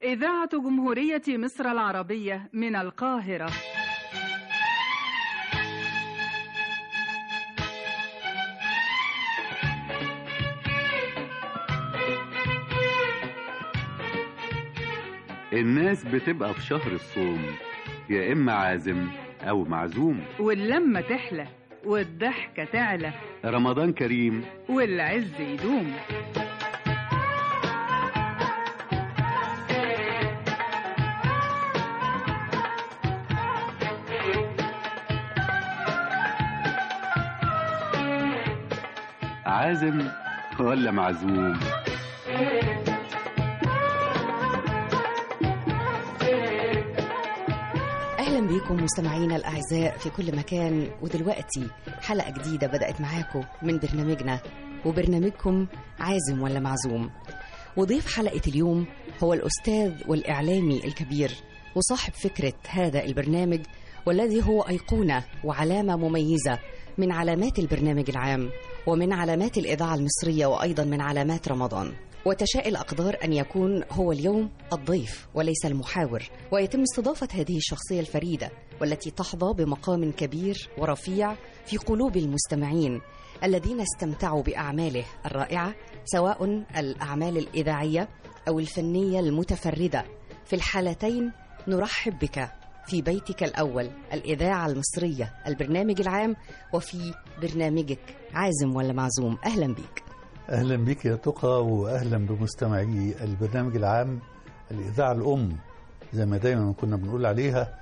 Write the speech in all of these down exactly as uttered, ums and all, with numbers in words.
إذاعة جمهورية مصر العربية من القاهرة. الناس بتبقى في شهر الصوم يا إما عازم أو معزوم، واللمة تحلى والضحكة تعلى، رمضان كريم والعز يدوم. عازم ولا معزوم؟ أهلا بيكم مستمعينا الأعزاء في كل مكان، ودلوقتي حلقة جديدة بدأت معاكم من برنامجنا وبرنامجكم عازم ولا معزوم. وضيف حلقة اليوم هو الأستاذ والإعلامي الكبير وصاحب فكرة هذا البرنامج، والذي هو أيقونة وعلامة مميزة من علامات البرنامج العام ومن علامات الإذاعة المصرية وأيضا من علامات رمضان. وتشاء الأقدار أن يكون هو اليوم الضيف وليس المحاور، ويتم استضافة هذه الشخصية الفريدة والتي تحظى بمقام كبير ورفيع في قلوب المستمعين الذين استمتعوا بأعماله الرائعة، سواء الأعمال الإذاعية أو الفنية المتفردة. في الحالتين نرحب بك في بيتك الأول، الإذاعة المصرية، البرنامج العام، وفي برنامجك عازم ولا معزوم. أهلا بك. أهلا بك يا تقى، وأهلا بمستمعي البرنامج العام، الإذاعة الأم زي ما دايما كنا بنقول عليها،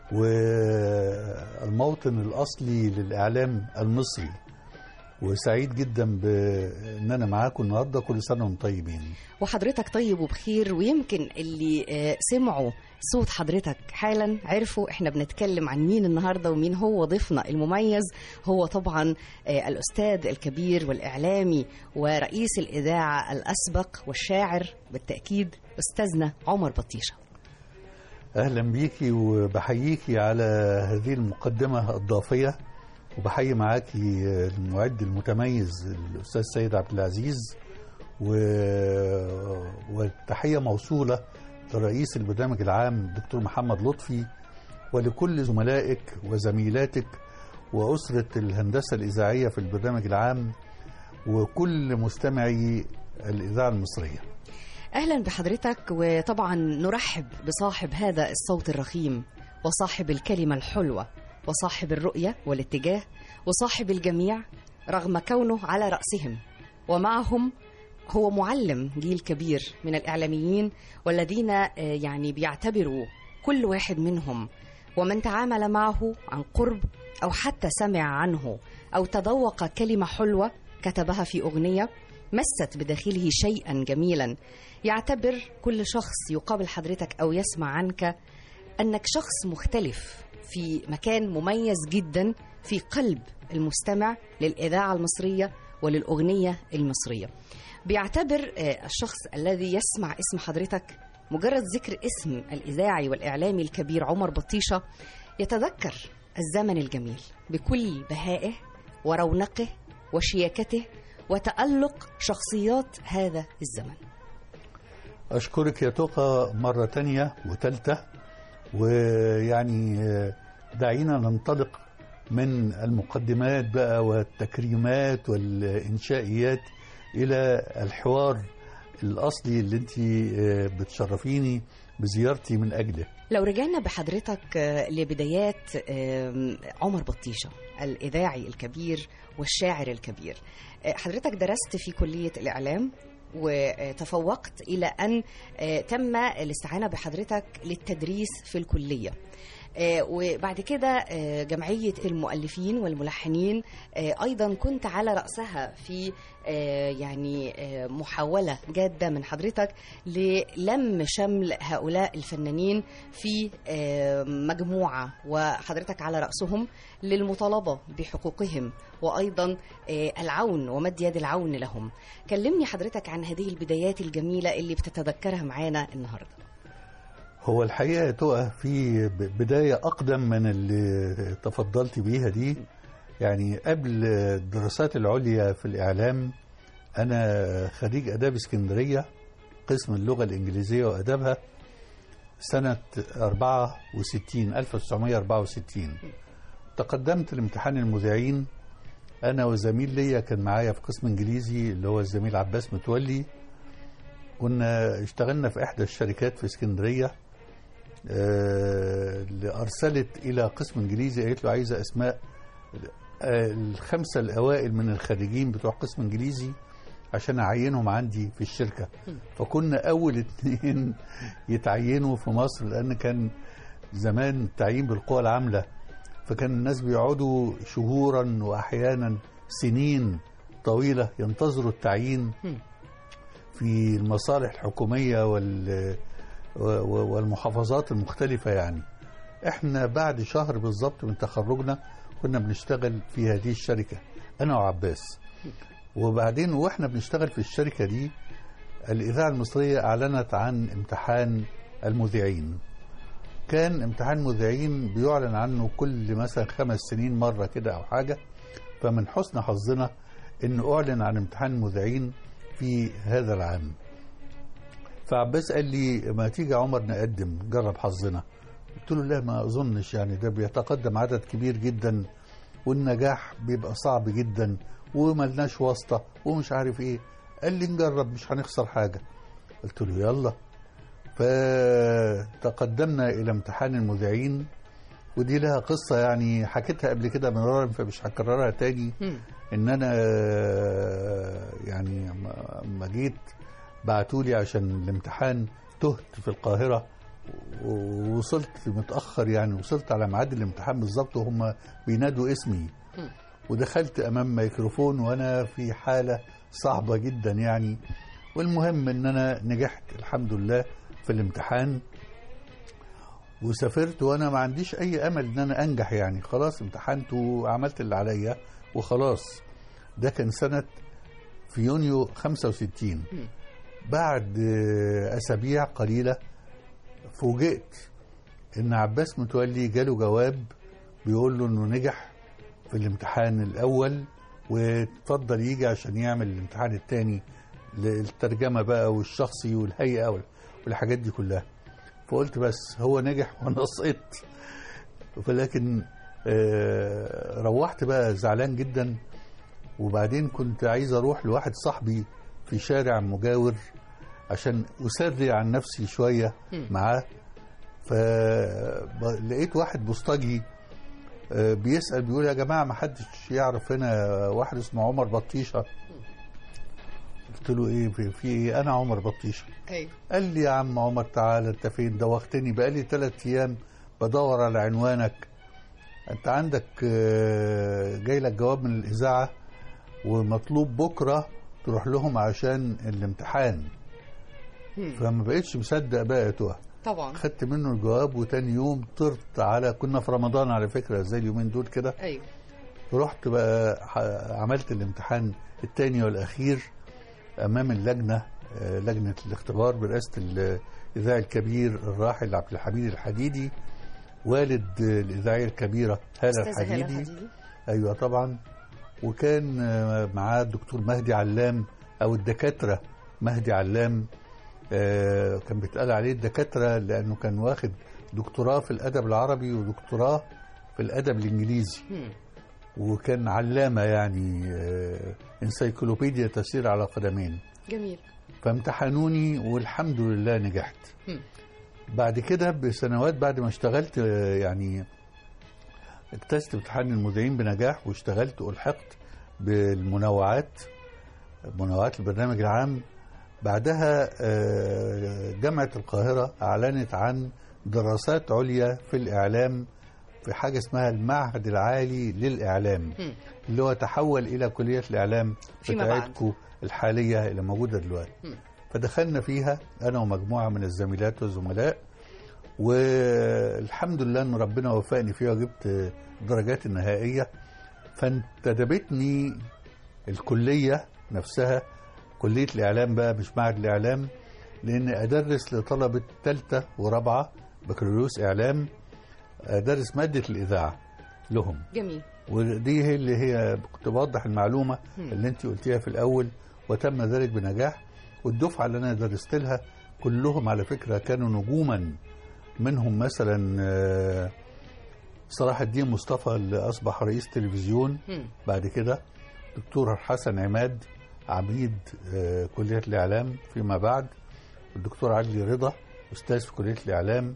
والموطن الأصلي للإعلام المصري. وسعيد جدا بأن أنا معاكم النهاردة. كل سنة وانتم طيبين. وحضرتك طيب وبخير. ويمكن اللي سمعوا صوت حضرتك حالا عرفوا احنا بنتكلم عن مين النهاردة ومين هو ضيفنا المميز. هو طبعا الأستاذ الكبير والإعلامي ورئيس الإذاعة الأسبق والشاعر بالتأكيد أستاذنا عمر بطيشة. أهلا بيكي وبحييكي على هذه المقدمة الضافية، وبحيي معاكي المعد المتميز الأستاذ سيد عبد العزيز، و... والتحية موصولة لرئيس البرنامج العام الدكتور محمد لطفي، ولكل زملائك وزميلاتك وأسرة الهندسة الإذاعية في البرنامج العام وكل مستمعي الإذاعة المصرية. أهلا بحضرتك. وطبعا نرحب بصاحب هذا الصوت الرخيم وصاحب الكلمة الحلوة وصاحب الرؤية والاتجاه وصاحب الجميع رغم كونه على رأسهم، ومعهم هو معلم جيل كبير من الإعلاميين والذين يعني بيعتبروا كل واحد منهم ومن تعامل معه عن قرب أو حتى سمع عنه أو تذوق كلمة حلوة كتبها في أغنية مست بداخله شيئا جميلا، يعتبر كل شخص يقابل حضرتك أو يسمع عنك أنك شخص مختلف في مكان مميز جدا في قلب المستمع للإذاعة المصرية وللأغنية المصرية. بيعتبر الشخص الذي يسمع اسم حضرتك مجرد ذكر اسم الإذاعي والإعلامي الكبير عمر بطيشة يتذكر الزمن الجميل بكل بهائه ورونقه وشياكته وتألق شخصيات هذا الزمن. أشكرك يا تقى مرة تانية وتالتة، ويعني دعينا ننطلق من المقدمات بقى والتكريمات والإنشائيات إلى الحوار الأصلي اللي انت بتشرفيني بزيارتي من أجله. لو رجعنا بحضرتك لبدايات عمر بطيشة الإذاعي الكبير والشاعر الكبير، حضرتك درست في كلية الإعلام وتفوقت إلى أن تم الاستعانة بحضرتك للتدريس في الكلية، وبعد كده جمعية المؤلفين والملحنين أيضا كنت على رأسها في يعني محاولة جادة من حضرتك للم شمل هؤلاء الفنانين في مجموعة وحضرتك على رأسهم للمطالبة بحقوقهم وأيضا العون ومد يد العون لهم. كلمني حضرتك عن هذه البدايات الجميلة اللي بتتذكرها معانا النهاردة. هو الحقيقة تقى في بداية أقدم من اللي تفضلت بيها دي. يعني قبل الدراسات العليا في الإعلام أنا خريج أداب اسكندرية قسم اللغة الإنجليزية وأدابها، سنة أربعة وستين ألف وتسعمائة وأربعة وستين. تقدمت لامتحان المذيعين أنا وزميل ليا كان معايا في قسم إنجليزي اللي هو الزميل عباس متولي. كنا اشتغلنا في إحدى الشركات في اسكندرية، اللي أرسلت إلى قسم إنجليزي قالت له عايزة أسماء الخمسة الأوائل من الخريجين بتوع قسم إنجليزي عشان أعينهم عندي في الشركة. فكنا أول اتنين يتعينوا في مصر، لأن كان زمان التعيين بالقوى العاملة، فكان الناس بيقعدوا شهورا وأحيانا سنين طويلة ينتظروا التعيين في المصالح الحكومية والمحافظات المختلفة. يعني احنا بعد شهر بالضبط من تخرجنا كنا بنشتغل في هذه الشركة أنا وعباس. وبعدين واحنا بنشتغل في الشركة دي الإذاعة المصرية أعلنت عن امتحان المذيعين. كان امتحان المذيعين بيعلن عنه كل مثلا خمس سنين مرة كده أو حاجة. فمن حسن حظنا إنه أعلن عن امتحان المذيعين في هذا العام. فعباس قال لي ما تيجي عمر نقدم جرب حظنا. قلت له لا ما أظنش، يعني ده بيتقدم عدد كبير جدا والنجاح بيبقى صعب جدا وملناش واسطة ومش عارف ايه. قال لي نجرب مش هنخسر حاجة. قلت له يلا. فتقدمنا إلى امتحان المذيعين، ودي لها قصة يعني حكيتها قبل كده مرارا فمش هكررها تاني. ان انا يعني لما جيت بعتولي عشان الامتحان تهت في القاهرة ووصلت متأخر، يعني وصلت على ميعاد الامتحان بالظبط وهم بينادوا اسمي، ودخلت امام ميكروفون وانا في حالة صعبة جدا يعني. والمهم ان انا نجحت الحمد لله في الامتحان وسافرت وانا ما عنديش اي امل ان انا انجح، يعني خلاص امتحنت وعملت اللي عليا وخلاص. ده كان سنة في يونيو خمسة وستين. بعد اسابيع قليلة فوجئت ان عباس متولي جاله جواب بيقول له انه نجح في الامتحان الاول وتفضل يجي عشان يعمل الامتحان الثاني للترجمة بقى والشخصي والهيئة والحاجات دي كلها. فقلت بس هو نجح وانا سقطت. ولكن روحت بقى زعلان جدا. وبعدين كنت عايز اروح لواحد صاحبي في شارع مجاور عشان اسري عن نفسي شوية معاه. فلقيت واحد بوسطجي بيسأل بيقول يا جماعة ما حدش يعرف هنا واحد اسمه عمر بطيشة. قلت له ايه في, في ايه؟ انا عمر بطيشة. أيوة. قال لي يا عم عمر تعالى انت فين؟ دوختني بقالي ثلاث ايام بدور على عنوانك. انت عندك جاي لك جواب من الاذاعة ومطلوب بكرة تروح لهم عشان الامتحان. فما بقيتش مصدق بقى توه. طبعا خدت منه الجواب وتاني يوم طرت على كنا في رمضان على فكرة زي اليومين دول كده. ايوه. رحت بقى عملت الامتحان الثاني والاخير امام اللجنة، لجنة الاختبار برئاسة الاذاعي الكبير الراحل عبد الحميد الحديدي والد الاذاعية الكبيرة هالة الحديدي. الحديدي ايوه طبعا. وكان معاه الدكتور مهدي علام او الدكاترة مهدي علام. آه كان بيتقال عليه الدكاترة لأنه كان واخد دكتوراه في الأدب العربي ودكتوراه في الأدب الإنجليزي. وكان علامة يعني آه انسيكلوبيديا تسير على قدمين. جميل. فامتحنوني والحمد لله نجحت. بعد كده بسنوات بعد ما اشتغلت آه يعني اجتزت امتحان المذيعين بنجاح واشتغلت والحقت بالمنوعات منوعات البرنامج العام. بعدها جامعة القاهرة أعلنت عن دراسات عليا في الإعلام في حاجة اسمها المعهد العالي للإعلام م. اللي هو تحول إلى كلية الإعلام بتاعتكم الحالية اللي موجودة دلوقتي. م. فدخلنا فيها أنا ومجموعة من الزميلات والزملاء والحمد لله أن ربنا وفقني فيها وجبت الدرجات النهائية. فانتدبتني الكلية نفسها كلية الإعلام بقى مش معهد الإعلام لأن أدرس لطلبة ثالثة ورابعة بكالوريوس إعلام أدرس مادة الإذاعة لهم. جميل. ودي هي اللي هي كنت بوضح المعلومة م. اللي أنت قلتيها في الأول وتم ذلك بنجاح. والدفعة اللي أنا درست لها كلهم على فكرة كانوا نجوما منهم مثلا صلاح الدين مصطفى اللي أصبح رئيس تلفزيون بعد كده، دكتور حسن عماد عميد كلية الإعلام فيما بعد، الدكتور عدلي رضا أستاذ في كلية الإعلام،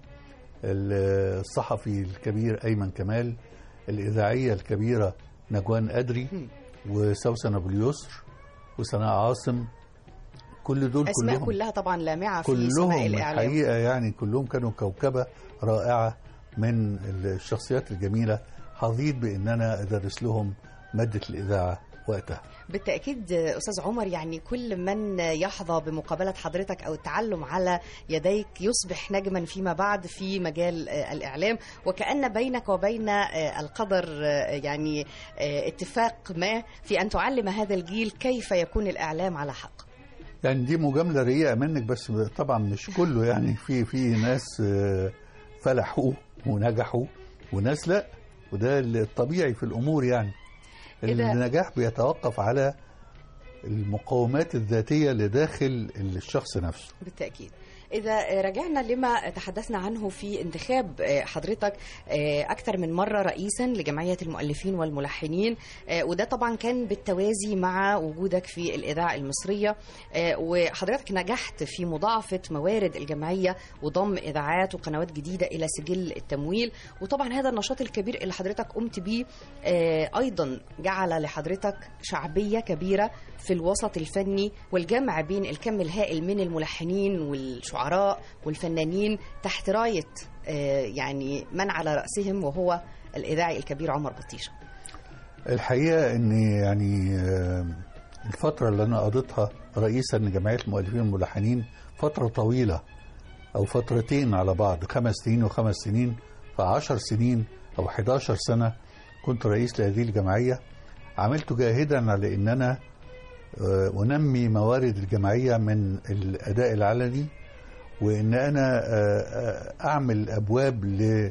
الصحفي الكبير أيمن كمال، الإذاعية الكبيرة نجوان أدري وسوسن أبو اليسر وسناء عاصم. كل دول أسماء كلهم كلها طبعا لامعة في سماء الإعلام. كلهم الحقيقة يعني كلهم كانوا كوكبة رائعة من الشخصيات الجميلة. حظيت بأن أنا أدرس لهم مادة الإذاعة وقتها. بالتأكيد أستاذ عمر، يعني كل من يحظى بمقابلة حضرتك أو التعلم على يديك يصبح نجما فيما بعد في مجال الإعلام، وكأن بينك وبين القدر يعني اتفاق ما في أن تعلم هذا الجيل كيف يكون الإعلام على حق. يعني دي مجاملة رقيقة منك، بس طبعا مش كله، يعني في في ناس فلحوا ونجحوا وناس لا، وده الطبيعي في الأمور. يعني النجاح بيتوقف على المقومات الذاتية لداخل الشخص نفسه. بالتأكيد. إذا رجعنا لما تحدثنا عنه في انتخاب حضرتك أكثر من مرة رئيسا لجمعية المؤلفين والملحنين، وده طبعا كان بالتوازي مع وجودك في الإذاعة المصرية، وحضرتك نجحت في مضاعفة موارد الجمعية وضم إذاعات وقنوات جديدة إلى سجل التمويل. وطبعا هذا النشاط الكبير اللي حضرتك قمت به أيضا جعل لحضرتك شعبية كبيرة في الوسط الفني، والجمع بين الكم الهائل من الملحنين والشعراء والفنانين تحت راية يعني من على رأسهم وهو الإذاعي الكبير عمر بطيشة. الحقيقة أني يعني الفترة اللي أنا قضيتها رئيسا لجمعية المؤلفين والملحنين فترة طويلة، أو فترتين على بعض، خمس سنين وخمس سنين، فعشر سنين أو حداشر سنة كنت رئيس لهذه الجمعية. عملت جاهدا على أن أنا ونمي موارد الجمعية من الأداء العلني، وإن أنا أعمل أبواب ل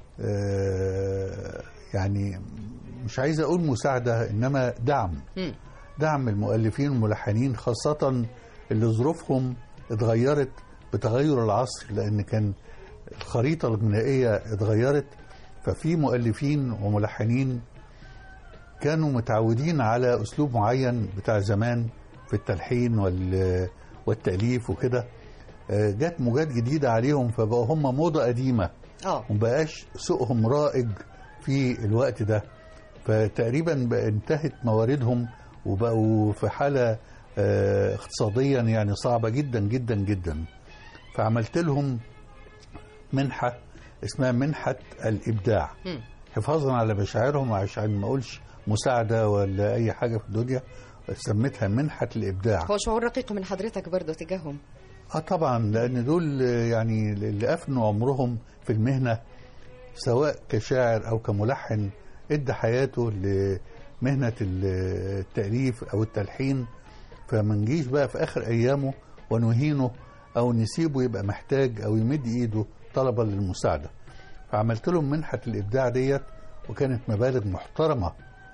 يعني مش عايز أقول مساعدة، إنما دعم دعم المؤلفين والملحنين، خاصة اللي ظروفهم اتغيرت بتغير العصر، لأن كان الخريطة الغنائية اتغيرت. ففي مؤلفين وملحنين كانوا متعودين على أسلوب معين بتاع زمان في التلحين والتأليف وكده، جات موجات جديدة عليهم، فبقوا هم موضة قديمة ومبقاش سوقهم رائج في الوقت ده، فتقريبا انتهت مواردهم وبقوا في حالة اقتصاديا يعني صعبة جدا جدا جدا. فعملت لهم منحة اسمها منحة الإبداع، حفاظا على مشاعرهم، عشان ما أقولش مساعدة ولا أي حاجة في الدنيا، سميتها منحة الإبداع. هو شعور رقيق من حضرتك برضو تجاههم. آه طبعا، لأن دول يعني اللي أفنوا عمرهم في المهنة، سواء كشاعر أو كملحن، ادى حياته لمهنة التأليف أو التلحين، فما نجيش بقى في آخر أيامه ونهينه أو نسيبه يبقى محتاج أو يمد إيده طلبا للمساعدة. فعملت لهم منحة الإبداع ديت، وكانت مبالغ محترمة،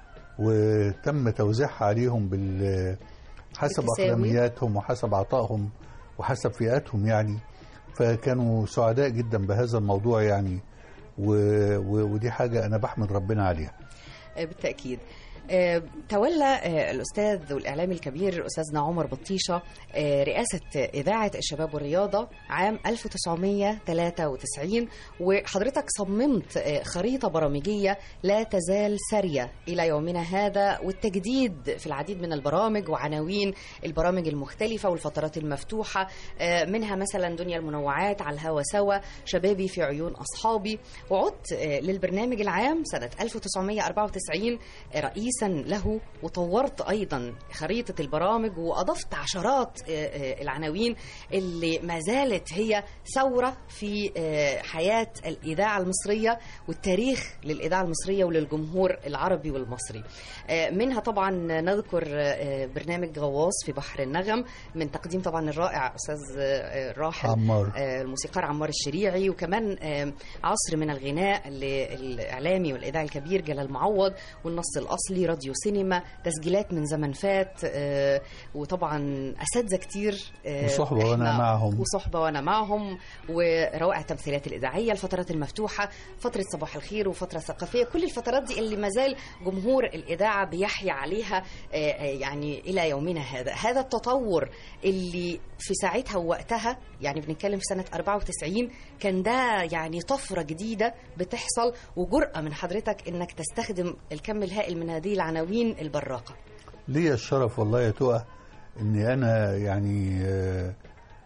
وتم توزيعها عليهم بال حسب أقلامياتهم وحسب عطائهم وحسب فئاتهم يعني. فكانوا سعداء جدا بهذا الموضوع يعني، و... و... ودي حاجة أنا بحمد ربنا عليها. بالتأكيد. تولى الأستاذ والإعلامي الكبير أستاذنا عمر بطيشة رئاسة إذاعة الشباب والرياضة عام ألف وتسعمائة وثلاثة وتسعين، وحضرتك صممت خريطة برامجية لا تزال سارية إلى يومنا هذا، والتجديد في العديد من البرامج وعناوين البرامج المختلفة والفترات المفتوحة، منها مثلا دنيا المنوعات، على الهوا سوا، شبابي في عيون أصحابي. وعدت للبرنامج العام سنة ألف وتسعمائة وأربعة وتسعين رئيس له، وطورت أيضا خريطة البرامج، وأضفت عشرات العناوين اللي ما زالت هي ثورة في حياة الإذاعة المصرية والتاريخ للإذاعة المصرية وللجمهور العربي والمصري. منها طبعا نذكر برنامج غواص في بحر النغم، من تقديم طبعا الرائع أستاذ الراحل عمار الموسيقار عمار الشريعي، وكمان عصر من الغناء للإعلامي والإذاعي الكبير جلال معوض، والنص الأصلي، في راديو سينما، تسجيلات من زمن فات، آه، وطبعا أساتذة كتير، آه، وصحبة وأنا معهم وصحبة وأنا معهم وروائع التمثيلات الإذاعية، الفترات المفتوحة، فترة صباح الخير وفترة ثقافية، كل الفترات دي اللي مازال جمهور الإذاعة بيحيا عليها آه، يعني إلى يومنا هذا. هذا التطور اللي في ساعتها ووقتها، يعني بنتكلم في سنة أربعة وتسعين، كان ده يعني طفرة جديدة بتحصل، وجرأة من حضرتك إنك تستخدم الكم الهائل من هذه العناوين البراقة. لي الشرف والله يا تقى إني أنا يعني آه،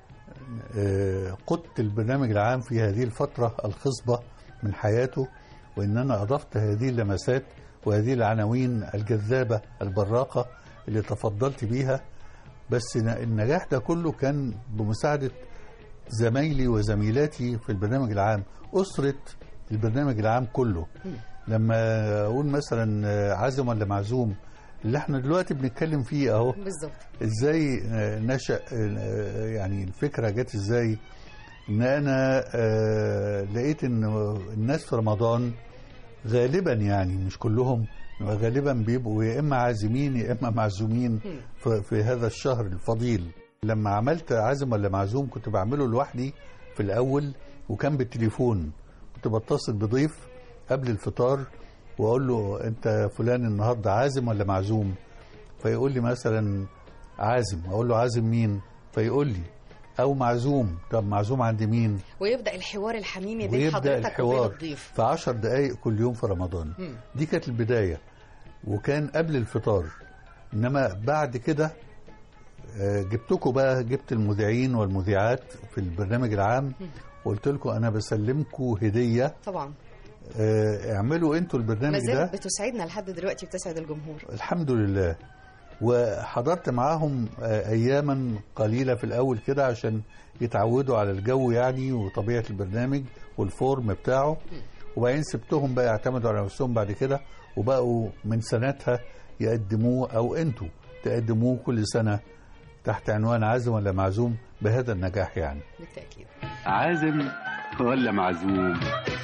آه، قدت البرنامج العام في هذه الفترة الخصبة من حياته، وإن أنا أضفت هذه اللمسات وهذه العناوين الجذابة البراقة اللي تفضلت بيها. بس النجاح ده كله كان بمساعدة زمايلي وزميلاتي في البرنامج العام، أسرة البرنامج العام كله. لما أقول مثلا عازم ولا معزوم اللي احنا دلوقتي بنتكلم فيه اهو، بالظبط ازاي نشأ، يعني الفكرة جت ازاي، ان انا لقيت ان الناس في رمضان غالبا، يعني مش كلهم، غالبا بيبقوا يا اما عازمين يا اما معزومين في, في هذا الشهر الفضيل. لما عملت عازم ولا معزوم كنت بعمله لوحدي في الاول، وكان بالتليفون، كنت بتصل بضيف قبل الفطار واقول له انت فلان النهارده عازم ولا معزوم، فيقول لي مثلا عازم، اقول له عازم مين، فيقول لي او معزوم، طب معزوم عند مين، ويبدا الحوار الحميمي بين حضرتك وبين الضيف في عشر دقائق كل يوم في رمضان. م. دي كانت البدايه، وكان قبل الفطار. انما بعد كده جبتكم بقى، جبت المذيعين والمذيعات في البرنامج العام وقلت لكم انا بسلمكم هديه طبعا، اعملوا انتوا البرنامج ده، بتسعدنا لحد دلوقتي، بتسعد الجمهور الحمد لله. وحضرت معاهم اياما قليله في الاول كده عشان يتعودوا على الجو يعني وطبيعه البرنامج والفورم بتاعه، وبعدين سبتهم بقى يعتمدوا على نفسهم بعد كده، وبقوا من سنتها يقدموه او انتوا تقدموه كل سنه تحت عنوان عازم ولا معزوم بهذا النجاح. يعني بالتاكيد عازم ولا معزوم.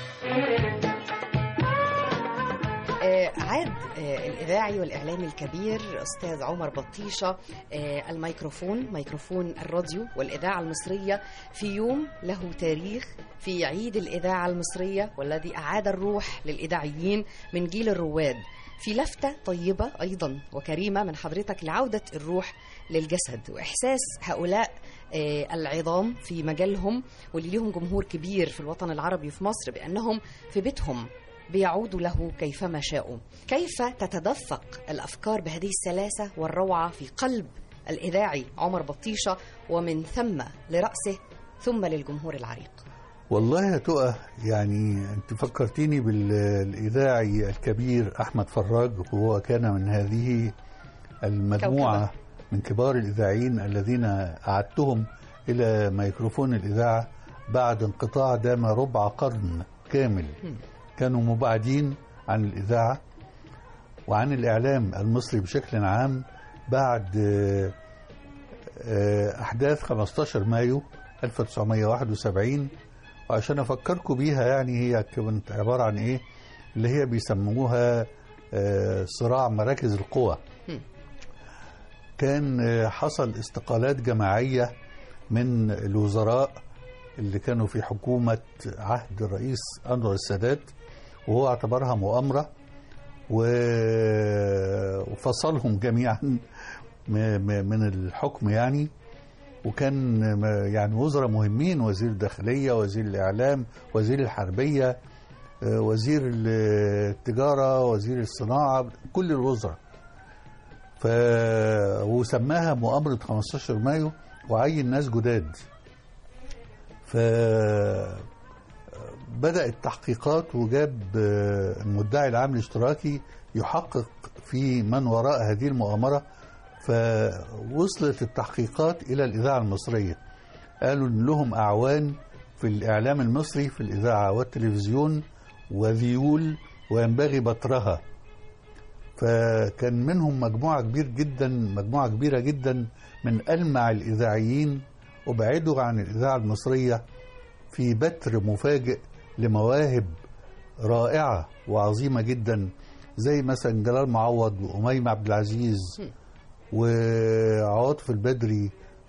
عاد الإذاعي والإعلامي الكبير أستاذ عمر بطيشة الميكروفون، ميكروفون الراديو والإذاعة المصرية، في يوم له تاريخ، في عيد الإذاعة المصرية، والذي أعاد الروح للإذاعيين من جيل الرواد، في لفتة طيبة أيضا وكريمة من حضرتك لعودة الروح للجسد، وإحساس هؤلاء العظام في مجالهم واللي لهم جمهور كبير في الوطن العربي في مصر بأنهم في بيتهم بيعودوا له كيفما شاءوا. كيف تتدفق الأفكار بهذه السلاسة والروعة في قلب الإذاعي عمر بطيشة، ومن ثم لرأسه ثم للجمهور العريق؟ والله يا تقى يعني أنت فكرتيني بالإذاعي الكبير أحمد فراج، وهو كان من هذه المجموعة كوكبة من كبار الإذاعيين الذين أعدتهم إلى ميكروفون الإذاعة بعد انقطاع دام ربع قرن كامل. م. كانوا مبعدين عن الإذاعة وعن الإعلام المصري بشكل عام بعد أحداث خمسة عشر مايو ألف وتسعمائة وواحد وسبعين. وعشان أفكركم بيها، يعني هي كانت عبارة عن إيه اللي هي بيسموها صراع مراكز القوى. كان حصل استقالات جماعية من الوزراء اللي كانوا في حكومة عهد الرئيس أنور السادات، وهو اعتبرها مؤامرة وفصلهم جميعا من الحكم يعني. وكان يعني وزراء مهمين، وزير الداخلية، وزير الإعلام، وزير الحربية، وزير التجارة، وزير الصناعة، كل الوزراء. ف... وسماها مؤامرة خمسة عشر مايو وعين ناس جداد. فبدأ التحقيقات، وجاب المدعي العام الاشتراكي يحقق في من وراء هذه المؤامرة. فوصلت التحقيقات إلى الإذاعة المصرية، قالوا إن لهم أعوان في الإعلام المصري في الإذاعة والتلفزيون وذيول وينبغي بترها. فكان منهم مجموعة كبير جدا مجموعة كبيرة جدا من ألمع الإذاعيين أبعدوا عن الإذاعة المصرية في بتر مفاجئ لمواهب رائعة وعظيمة جدا زي مثلا جلال معوض وأميمة عبد العزيز وعواطف البدري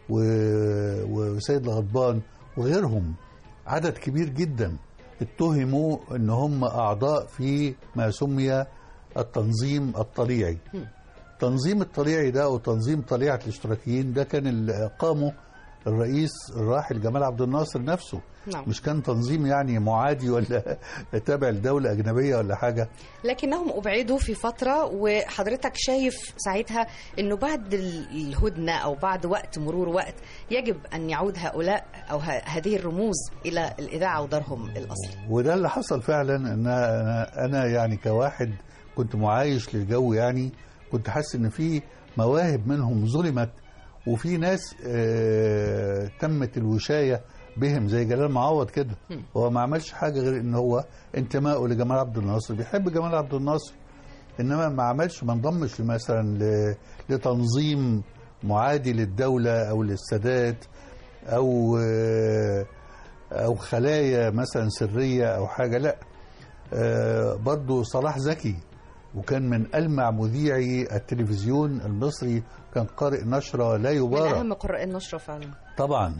وسيد الغضبان وغيرهم، عدد كبير جدا اتهموا ان هم اعضاء في ما سمي التنظيم الطليعي. التنظيم الطليعي ده او تنظيم طليعة الاشتراكيين ده كان اللي قامه الرئيس الراحل جمال عبد الناصر نفسه. نعم. مش كان تنظيم يعني معادي ولا تابع لدولة أجنبية ولا حاجة، لكنهم أبعدوا في فترة. وحضرتك شايف ساعتها أنه بعد الهدنة أو بعد وقت مرور وقت يجب أن يعود هؤلاء أو هذه الرموز إلى الإذاعة ودارهم الأصلي. وده اللي حصل فعلا. أن أنا, أنا يعني كواحد كنت معايش للجو، يعني كنت حاسس أن في مواهب منهم ظلمت، وفي ناس آه تمت الوشاية بهم زي جلال معوض كده. هو ما عملش حاجة غير ان هو انتمائه لجمال عبد الناصر، بيحب جمال عبد الناصر، انما ما عملش ما انضمش مثلا لتنظيم معادي للدولة او للسادات او او خلايا مثلا سرية او حاجة، لا. برضو صلاح زكي، وكان من ألمع مذيعي التلفزيون المصري، كان قارئ نشرة لا يبارى، من أهم قراء النشرة فعلا. طبعا.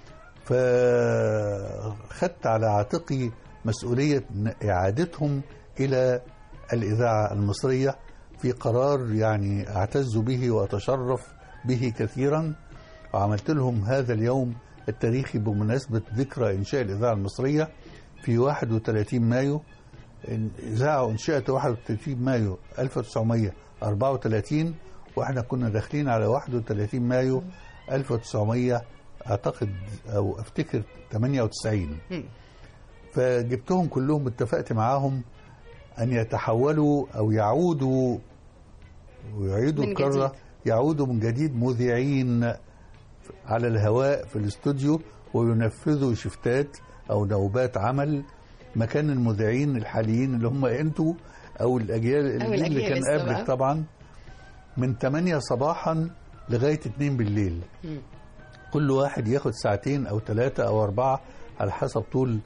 فخدت على عاتقي مسؤولية إعادتهم إلى الإذاعة المصرية في قرار يعني أعتز به وأتشرف به كثيرا، وعملت لهم هذا اليوم التاريخي بمناسبة ذكرى إنشاء الإذاعة المصرية في واحد وثلاثين مايو. الإذاعة انشئت واحد وثلاثين مايو ألف وتسعمائة وأربعة وثلاثين، وإحنا كنا داخلين على واحد وثلاثين مايو ألف وتسعمائة أعتقد أو أفتكر ثمانية وتسعين. فجبتهم كلهم، اتفقت معاهم أن يتحولوا أو يعودوا ويعيدوا الكرة، يعودوا من جديد مذيعين على الهواء في الاستوديو، وينفذوا شفتات أو نوبات عمل مكان المذيعين الحاليين اللي هم أنتوا أو الأجيال اللي, اللي كان قبلك طبعا، من ثمانية صباحا لغاية اثنين بالليل. م. كل واحد ياخد ساعتين أو ثلاثة أو أربعة على حسب طول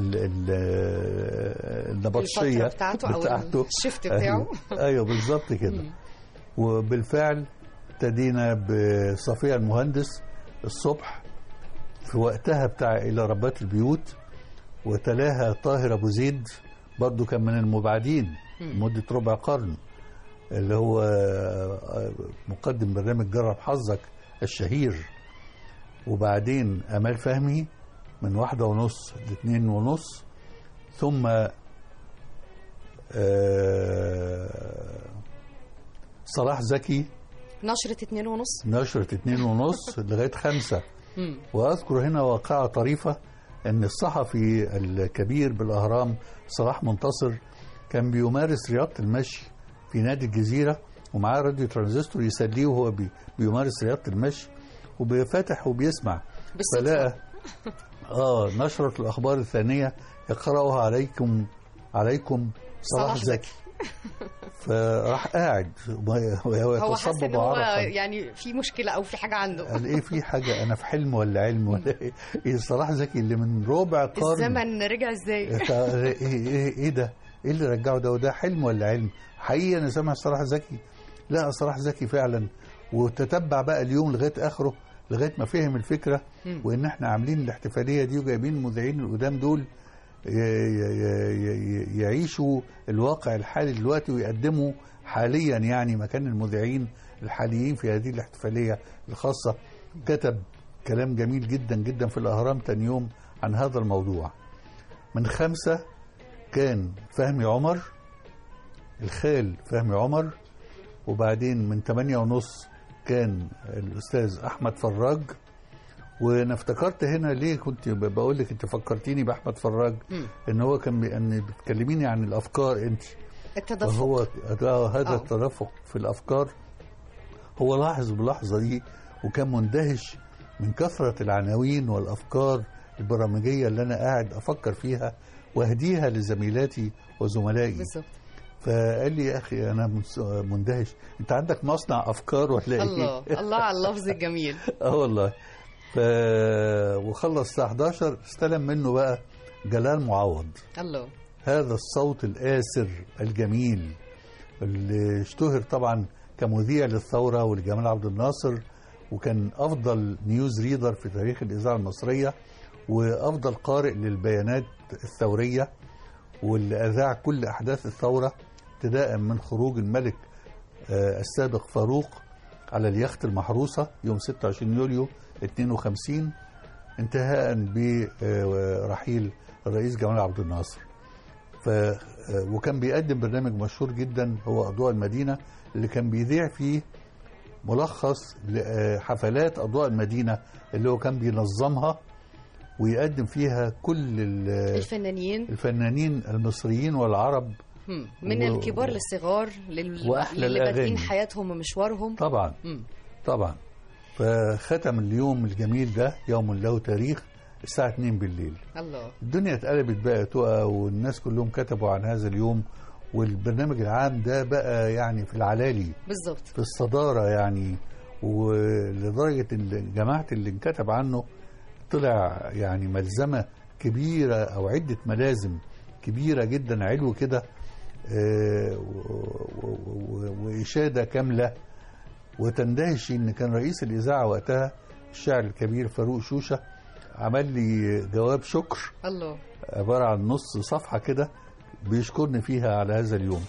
النبطشية بتاعته, بتاعته أو الشفت بتاعه. أيوه بالظبط كده. وبالفعل ابتدينا بصفية المهندس الصبح في وقتها بتاع إلى ربات البيوت، وتلاها طاهر أبو زيد برضو كان من المبعدين مدة ربع قرن، اللي هو مقدم برنامج جرب حظك الشهير. وبعدين أمال فهمي من واحدة ونص لاثنين ونص، ثم صلاح زكي نشرة اتنين ونص نشرة اتنين ونص لغاية خمسة. وأذكر هنا واقعة طريفة، أن الصحفي الكبير بالأهرام صلاح منتصر كان بيمارس رياضة المشي في نادي الجزيرة، ومعاه راديو ترانزستور يسليه وهو بيمارس رياضة المشي، وبيفتح وبيسمع، فلقى آه نشرة الأخبار الثانية يقرأها عليكم عليكم صلاح زكي. فراح قاعد ويتصبب عرقا، يعني في مشكلة أو في حاجة عنده. قال إيه في حاجة، أنا في حلم ولا علم ولا إيه؟ إيه صلاح زكي اللي من ربع قرن الزمن رجع إزاي؟ إيه, إيه, إيه ده؟ إيه اللي رجعه ده؟ وده حلم ولا علم؟ حقيقة أنا سامع صلاح زكي، لا صلاح زكي فعلا. وتتبع بقى اليوم لغاية آخره، لغاية ما فهم الفكرة، وإن إحنا عاملين الاحتفالية دي وجايبين المذيعين القدام دول يعيشوا الواقع الحالي دلوقتي، ويقدموا حاليا يعني مكان المذيعين الحاليين في هذه الاحتفالية الخاصة. كتب كلام جميل جدا جدا في الأهرام تاني يوم عن هذا الموضوع. من خمسة كان فهمي عمر، الخال فهمي عمر، وبعدين من ثمانية ونص كان الأستاذ أحمد فراج. وانا افتكرت هنا ليه كنت بقول لك انت فكرتيني باحمد فراج، م. ان هو كان ان بتكلميني عن الافكار انت، التدفق، وهو هذا التدفق في الافكار. هو لاحظ باللحظه دي وكان مندهش من كثره العناوين والافكار البرامجيه اللي انا قاعد افكر فيها واهديها لزميلاتي وزملائي بالظبط. فقال لي يا اخي انا مندهش، انت عندك مصنع افكار ولا ايه؟ الله الله على اللفظ الجميل. اه والله. ف... وخلص الساعة احد عشر استلم منه بقى جلال معوض، الله، هذا الصوت الآسر الجميل اللي اشتهر طبعا كمذيع للثورة ولجمال عبد الناصر، وكان أفضل نيوز ريدر في تاريخ الإذاعة المصرية، وأفضل قارئ للبيانات الثورية، واللي أذاع كل أحداث الثورة ابتداء من خروج الملك السابق فاروق على اليخت المحروسة يوم ستة وعشرين يوليو اثنين وخمسين، انتهاء برحيل الرئيس جمال عبد الناصر. ف وكان بيقدم برنامج مشهور جدا هو أضواء المدينة، اللي كان بيذيع فيه ملخص لحفلات أضواء المدينة اللي هو كان بينظمها ويقدم فيها كل الفنانين الفنانين المصريين والعرب، من و... الكبار للصغار لل... اللي بادئين حياتهم ومشوارهم. طبعا مم. طبعا. فختم اليوم الجميل ده يوم له تاريخ الساعة اتنين بالليل. الله. الدنيا اتقلبت بقى تقى، والناس كلهم كتبوا عن هذا اليوم، والبرنامج العام ده بقى يعني في العلالي بالظبط، في الصدارة يعني، ولدرجة ان جماعة اللي انكتب عنه طلع يعني ملزمة كبيرة أو عدة ملازم كبيرة جدا علو كده، وإشادة كاملة. وتندهش إن كان رئيس الإذاعة وقتها الشاعر الكبير فاروق شوشة عمل لي جواب شكر الله عبارة عن نص صفحة كده بيشكرني فيها على هذا اليوم.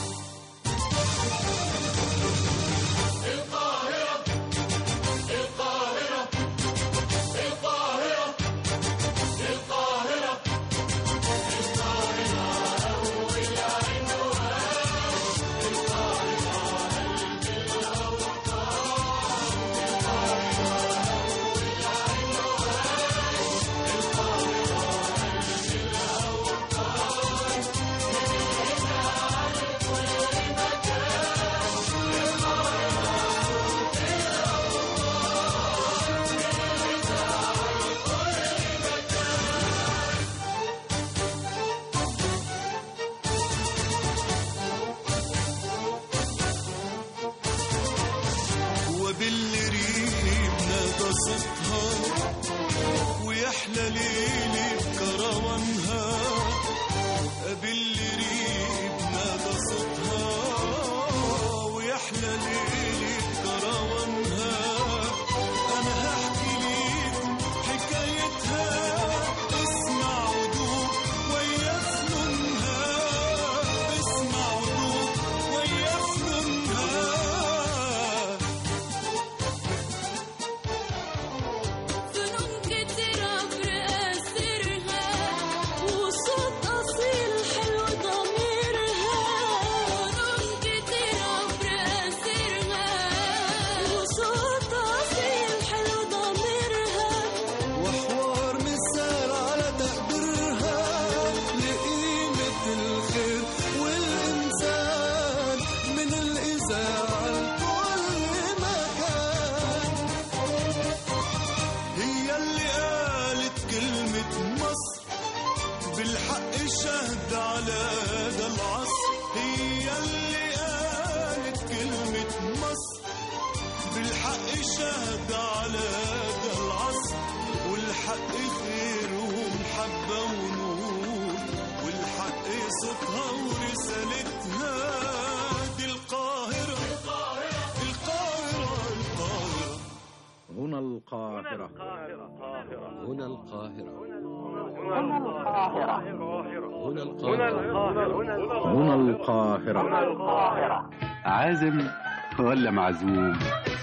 هنا القاهرة. هنا القاهرة. هنا القاهرة. هنا القاهرة. هنا القاهرة. هنا القاهرة. عازم ولا معزوم؟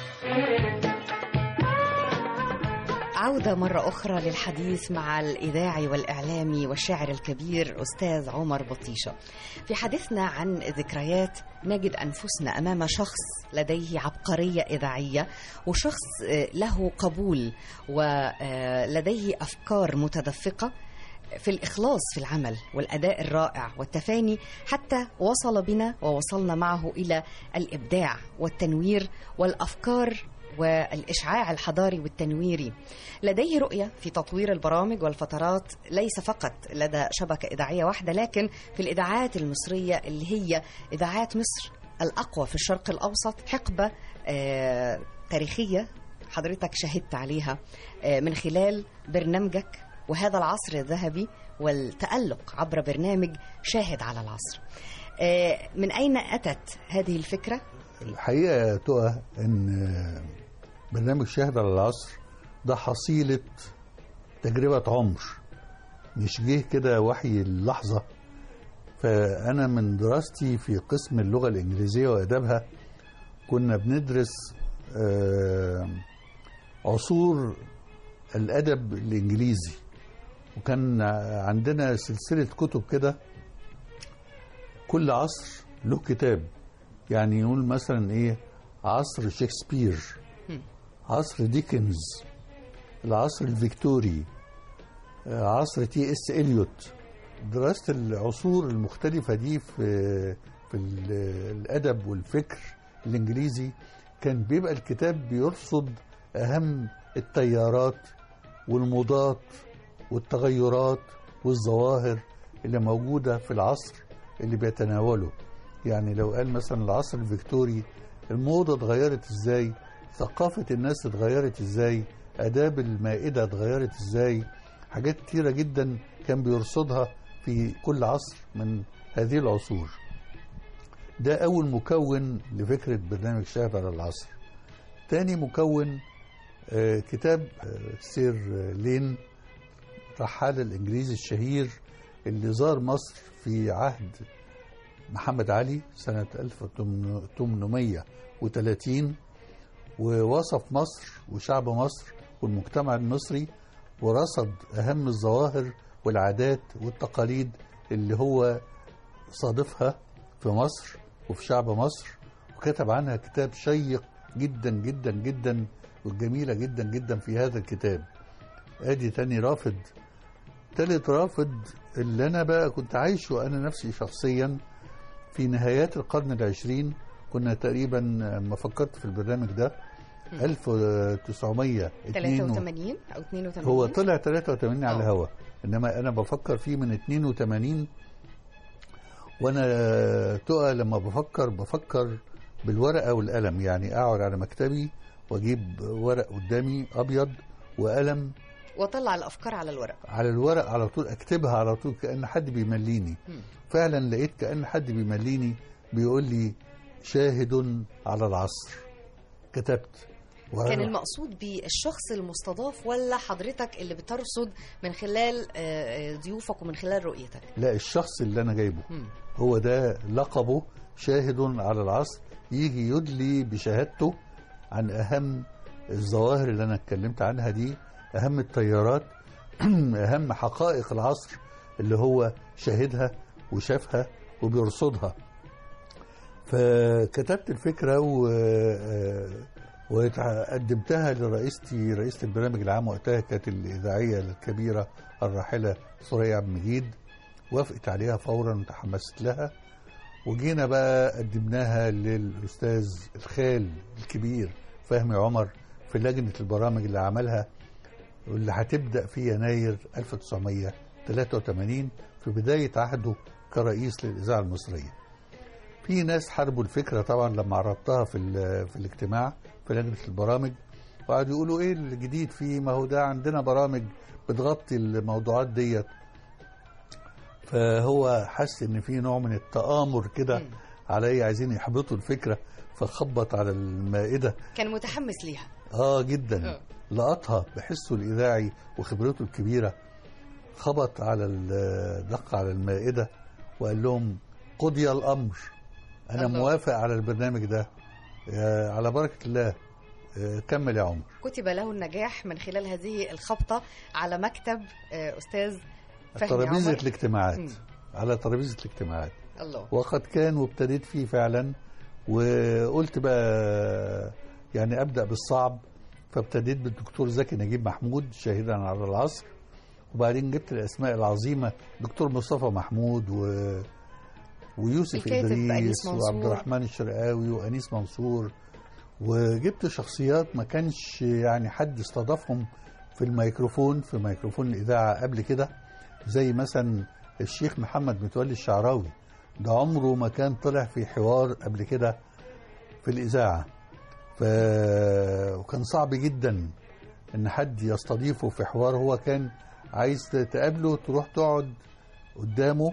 عودة مرة أخرى للحديث مع الإذاعي والإعلامي والشاعر الكبير أستاذ عمر بطيشة. في حديثنا عن ذكريات نجد أنفسنا أمام شخص لديه عبقرية إذاعية، وشخص له قبول ولديه أفكار متدفقة في الإخلاص في العمل والأداء الرائع والتفاني، حتى وصل بنا ووصلنا معه إلى الإبداع والتنوير والأفكار والإشعاع الحضاري والتنويري. لديه رؤية في تطوير البرامج والفترات، ليس فقط لدى شبكة إذاعية واحدة، لكن في الإذاعات المصرية اللي هي إذاعات مصر الأقوى في الشرق الأوسط. حقبة آه تاريخية حضرتك شهدت عليها آه من خلال برنامجك وهذا العصر الذهبي والتألق عبر برنامج شاهد على العصر. آه، من أين أتت هذه الفكرة؟ الحقيقة يا تقى إن برنامج شاهد على العصر ده حصيلة تجربة عمر، مش جه كده وحي اللحظة. فأنا من دراستي في قسم اللغة الإنجليزية وأدابها كنا بندرس آه، عصور الأدب الإنجليزي، وكان عندنا سلسلة كتب كده كل عصر له كتاب. يعني يقول مثلا إيه، عصر شكسبير، عصر ديكنز، العصر الفيكتوري، عصر تي اس إليوت. دراسة العصور المختلفة دي في في الأدب والفكر الإنجليزي كان بيبقى الكتاب بيرصد أهم التيارات والموضات والتغيرات والظواهر اللي موجودة في العصر اللي بيتناوله. يعني لو قال مثلا العصر الفيكتوري، الموضة اتغيرت ازاي، ثقافة الناس اتغيرت ازاي، آداب المائدة اتغيرت ازاي، حاجات كتيرة جدا كان بيرصدها في كل عصر من هذه العصور. ده أول مكون لفكرة برنامج شاهد على العصر. تاني مكون آه كتاب آه سير لين، رحال الإنجليزي الشهير اللي زار مصر في عهد محمد علي سنة ألف وثمانمائة وثلاثين، ووصف مصر وشعب مصر والمجتمع المصري، ورصد أهم الظواهر والعادات والتقاليد اللي هو صادفها في مصر وفي شعب مصر، وكتب عنها كتاب شيق جدا جدا جدا والجميلة جدا جدا في هذا الكتاب. ادي تاني رافد. تالت رافد اللي انا بقى كنت عايشه انا نفسي شخصيا في نهايات القرن العشرين. كنا تقريبا ما فكرت في البرنامج ده ألف وتسعمائة ثلاثة وثمانين او اثنين وثمانين، هو طلع ثلاثة وثمانين على الهواء، انما انا بفكر فيه من اثنين وثمانين. وانا تقى لما بفكر بفكر بالورقه والقلم، يعني اقعد على مكتبي واجيب ورق قدامي ابيض وقلم واطلع الافكار على الورق على الورق على طول، اكتبها على طول كأن حد بيمليني. م. فعلا لقيت كأن حد بيمليني بيقول لي شاهد على العصر. كتبت. كان المقصود بالشخص المستضاف ولا حضرتك اللي بترصد من خلال ضيوفك ومن خلال رؤيتك؟ لا، الشخص اللي انا جايبه م. هو ده لقبه شاهد على العصر، يجي يدلي بشهادته عن اهم الظواهر اللي انا اتكلمت عنها دي، أهم التيارات، أهم حقائق العصر اللي هو شاهدها وشافها وبيرصدها. فكتبت الفكرة و... وقدمتها لرئيستي، رئيسة البرنامج العام وقتها كانت الإذاعية الكبيرة الراحلة ثريا عبد المجيد. وافقت عليها فورا وتحمست لها، وجينا بقى قدمناها للأستاذ الخال الكبير فهمي عمر في لجنة البرامج اللي عملها، واللي هتبدأ في يناير ألف وتسعمائة وثلاثة وثمانين في بداية عهده كرئيس للإذاعة المصرية. في ناس حاربوا الفكرة طبعا لما عرضتها في في الاجتماع في لجنة البرامج، وقعدوا يقولوا ايه الجديد فيه، ما هو ده عندنا برامج بتغطي الموضوعات ديت. فهو حس ان في نوع من التآمر كده علي، عايزين يحبطوا الفكرة، فخبط على المائدة. كان متحمس ليها اه جدا أه. لقطها بحسه الإذاعي وخبرته الكبيرة، خبط على الدق على المائدة وقال لهم قضي الأمر، أنا الله. موافق على البرنامج ده، على بركة الله، كمل يا عمر. كتب له النجاح من خلال هذه الخبطة على مكتب أستاذ فهمي عمر، ترابيزة الاجتماعات م. على ترابيزة الاجتماعات الله. وقد كان وابتديت فيه فعلا، وقلت بقى يعني أبدأ بالصعب، فابتديت بالدكتور زكي نجيب محمود شاهدا على العصر، وبعدين جبت الأسماء العظيمة دكتور مصطفى محمود و... ويوسف إدريس وعبد الرحمن الشرقاوي وأنيس منصور، وجبت شخصيات ما كانش يعني حد استضافهم في الميكروفون في ميكروفون الإذاعة قبل كده، زي مثلا الشيخ محمد متولي الشعراوي، ده عمره ما كان طلع في حوار قبل كده في الإذاعة، ف... وكان صعب جدا ان حد يستضيفه في حوار. هو كان عايز تقابله تروح تقعد قدامه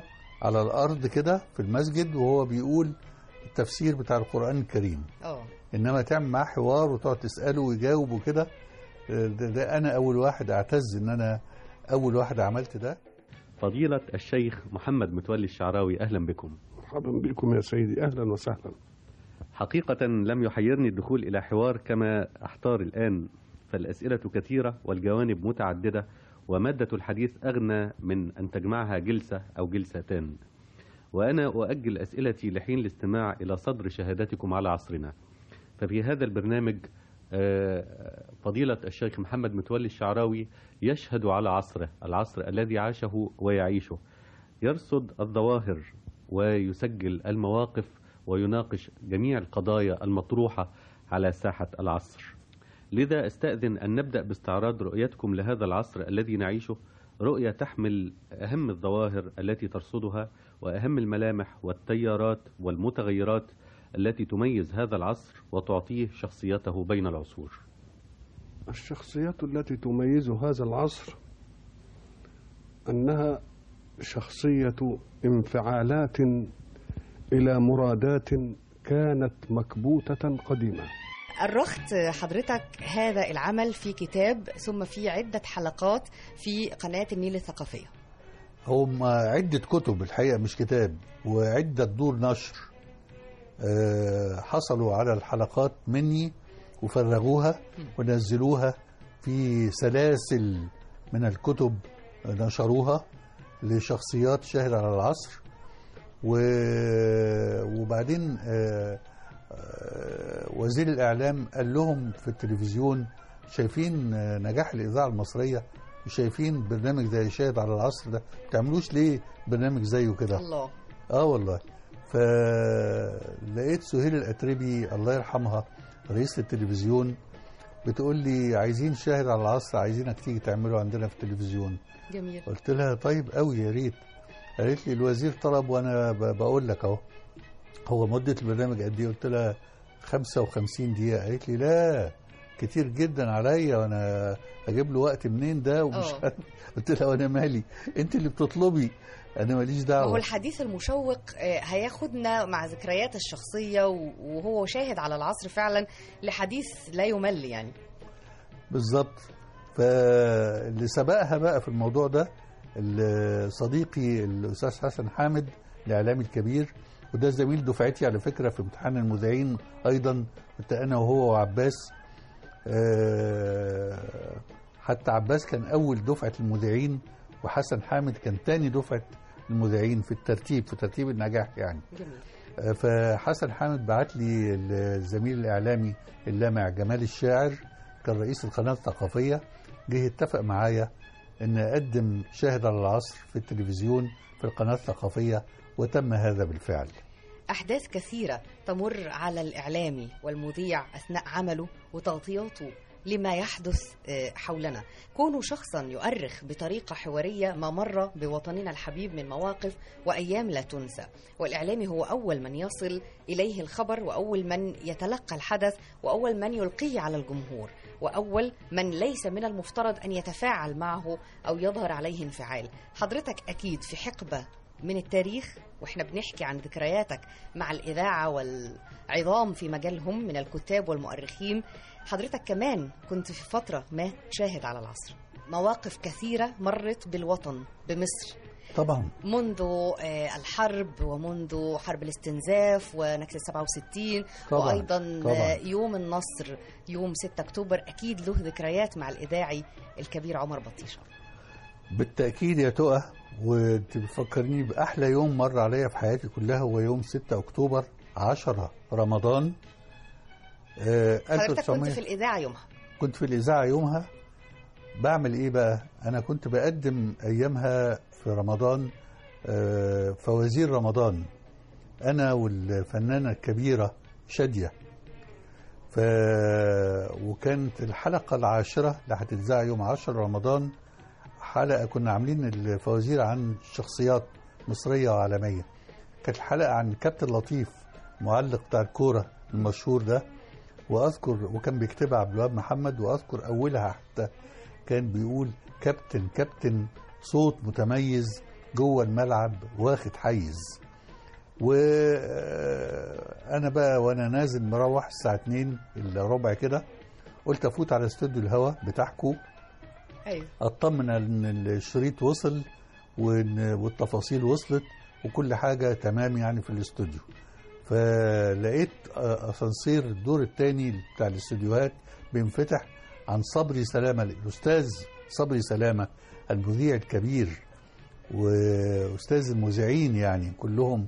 على الأرض كده في المسجد وهو بيقول التفسير بتاع القرآن الكريم. اه إنما تعمل معاه حوار وتقعد تسأله ويجاوب وكده، ده, ده أنا أول واحد أعتز إن أنا أول واحد عملت ده. فضيلة الشيخ محمد متولي الشعراوي، أهلا بكم. مرحبا بكم يا سيدي، أهلا وسهلا. حقيقة لم يحيرني الدخول إلى حوار كما أحتار الآن، فالأسئلة كثيرة والجوانب متعددة، ومادة الحديث أغنى من أن تجمعها جلسة أو جلستان. وأنا أؤجل أسئلتي لحين الاستماع إلى صدر شهادتكم على عصرنا. ففي هذا البرنامج فضيلة الشيخ محمد متولي الشعراوي يشهد على عصره، العصر الذي عاشه ويعيشه، يرصد الظواهر ويسجل المواقف ويناقش جميع القضايا المطروحة على ساحة العصر. لذا استأذن أن نبدأ باستعراض رؤيتكم لهذا العصر الذي نعيشه، رؤية تحمل أهم الظواهر التي ترصدها وأهم الملامح والتيارات والمتغيرات التي تميز هذا العصر وتعطيه شخصيته بين العصور. الشخصيات التي تميز هذا العصر أنها شخصية انفعالات إلى مرادات كانت مكبوتة قديما. أرخت حضرتك هذا العمل في كتاب ثم في عدة حلقات في قناة النيل الثقافية. هم عدة كتب الحقيقة مش كتاب، وعدة دور نشر حصلوا على الحلقات مني وفرغوها ونزلوها في سلاسل من الكتب نشروها لشخصيات شاهدة على العصر. وبعدين وزير الإعلام قال لهم في التلفزيون شايفين نجاح الإذاعة المصرية وشايفين برنامج زي شاهد على العصر ده، ما تعملوش ليه برنامج زيه كده؟ الله. اه والله. فلقيت سهيل الأتربي الله يرحمها رئيسة التلفزيون بتقول لي عايزين شاهد على العصر، عايزينك تيجي تعمله عندنا في التلفزيون. جميل. قلت لها طيب قوي يا ريت. قالت لي الوزير طلب وانا بقول لك اهو. هو مدة البرنامج قد ايه؟ قلت لها خمسة وخمسين دقيقة. قالت لي لا كتير جدا عليا وانا اجيب له وقت منين ده ومش أوه. قلت لها وانا مالي، انت اللي بتطلبي، انا ماليش دعوه. هو الحديث المشوق هياخدنا مع ذكريات الشخصيه وهو شاهد على العصر فعلا لحديث لا يمل يعني. بالظبط. فاللي سبقها بقى في الموضوع ده صديقي الاستاذ حسن حامد الاعلامي الكبير، وده زميل دفعتي على فكره في امتحان المذيعين ايضا، كنت انا وهو وعباس. حتى عباس كان اول دفعه المذيعين وحسن حامد كان تاني دفعه المذيعين في الترتيب، في ترتيب النجاح يعني. جميل. فحسن حامد بعت لي الزميل الاعلامي اللامع جمال الشاعر، كان رئيس القناه الثقافيه، جه اتفق معايا ان اقدم شاهد على العصر في التلفزيون في القناه الثقافيه، وتم هذا بالفعل. أحداث كثيرة تمر على الإعلامي والمذيع أثناء عمله وتغطياته لما يحدث حولنا. كونه شخصا يؤرخ بطريقة حوارية ما مر بوطننا الحبيب من مواقف وأيام لا تنسى، والإعلامي هو أول من يصل إليه الخبر، وأول من يتلقى الحدث، وأول من يلقيه على الجمهور، وأول من ليس من المفترض أن يتفاعل معه أو يظهر عليه انفعال. حضرتك أكيد في حقبة من التاريخ وإحنا بنحكي عن ذكرياتك مع الإذاعة والعظام في مجالهم من الكتاب والمؤرخين، حضرتك كمان كنت في فترة ما شاهد على العصر. مواقف كثيرة مرت بالوطن بمصر طبعا، منذ الحرب ومنذ حرب الاستنزاف ونكسة سبعة وستين طبعاً. وأيضا طبعاً. يوم النصر يوم ستة أكتوبر أكيد له ذكريات مع الإذاعي الكبير عمر بطيشة. بالتأكيد يا تقى، وانت بتفكرني بأحلى يوم مر عليا في حياتي كلها هو يوم ستة أكتوبر عشرة رمضان. آه حضرتك كنت في الإذاعة يومها؟ كنت في الإذاعة يومها. بعمل إيه بقى؟ أنا كنت بقدم أيامها في رمضان آه فوازير رمضان، أنا والفنانة الكبيرة شادية. ف... وكانت الحلقة العاشرة اللي هتتذاع يوم عشرة رمضان حلقة كنا عاملين الفوازير عن شخصيات مصرية وعالمية. كانت الحلقة عن كابتن لطيف معلق بتاع الكورة المشهور ده، وأذكر وكان بيكتبها عبد الوهاب محمد، وأذكر أولها حتى كان بيقول كابتن كابتن صوت متميز جوه الملعب واخد حيز. وانا بقى وانا نازل مروح الساعه اتنين الا ربع كده قلت افوت على استوديو الهوا بتاعكم، ايوه، اطمن ان الشريط وصل والتفاصيل وصلت وكل حاجه تمام يعني في الاستوديو. فلقيت اسانسير الدور الثاني بتاع الاستوديوهات بينفتح عن صبري سلامه، الاستاذ صبري سلامه المذيع الكبير واستاذ المذيعين يعني كلهم.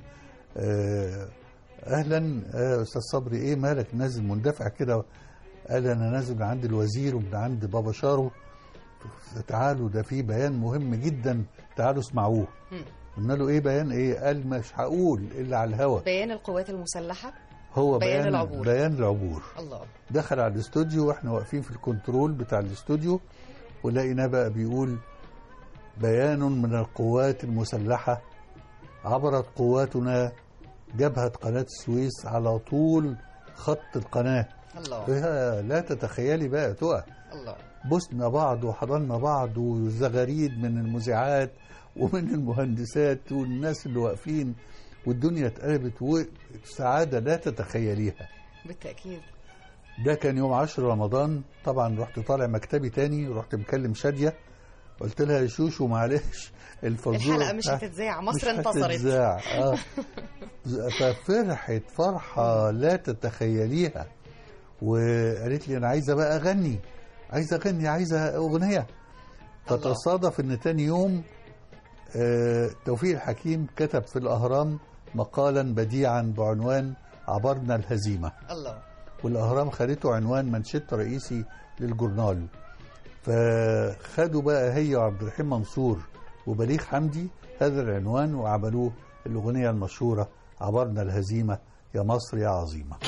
اهلا استاذ صبري، ايه مالك نازل مندفع كده؟ قال انا نازل من عند الوزير ومن عند بابا شارو، تعالوا ده في بيان مهم جدا تعالوا اسمعوه. قلنا له ايه بيان ايه؟ قال مش هقول الا على الهوا. بيان القوات المسلحه، هو بيان, بيان العبور. بيان العبور. الله. دخل على الاستوديو واحنا واقفين في الكنترول بتاع الاستوديو ولقينا بقى بيقول بيان من القوات المسلحه عبرت قواتنا جبهه قناه السويس على طول خط القناه. الله. لا تتخيلي بقى تقع. الله. بوسنا بعض وحضننا بعض وزغاريد من المذيعات ومن المهندسات والناس اللي واقفين والدنيا اتقلبت وسعادة لا تتخيليها. بالتأكيد. ده كان يوم عشرة رمضان. طبعا رحت طالع مكتبي تاني ورحت مكلم شادية قلت لها يا شوشو معلش الفزورة الحلقة مش هتتذاع، مصر انتصرت. مش هتتذاع. اه ففرحت فرحة لا تتخيليها وقالت لي انا عايزة بقى اغني عايزة اغني عايزة اغنية. فتصادف ان تاني يوم آه توفيق الحكيم كتب في الأهرام مقالا بديعا بعنوان عبرنا الهزيمة. الله. والأهرام خدته عنوان منشط رئيسي للجورنال. فخدوا بقى هي وعبد الرحيم منصور وبليغ حمدي هذا العنوان وعملوه الأغنية المشهورة عبرنا الهزيمة يا مصر يا عظيمة.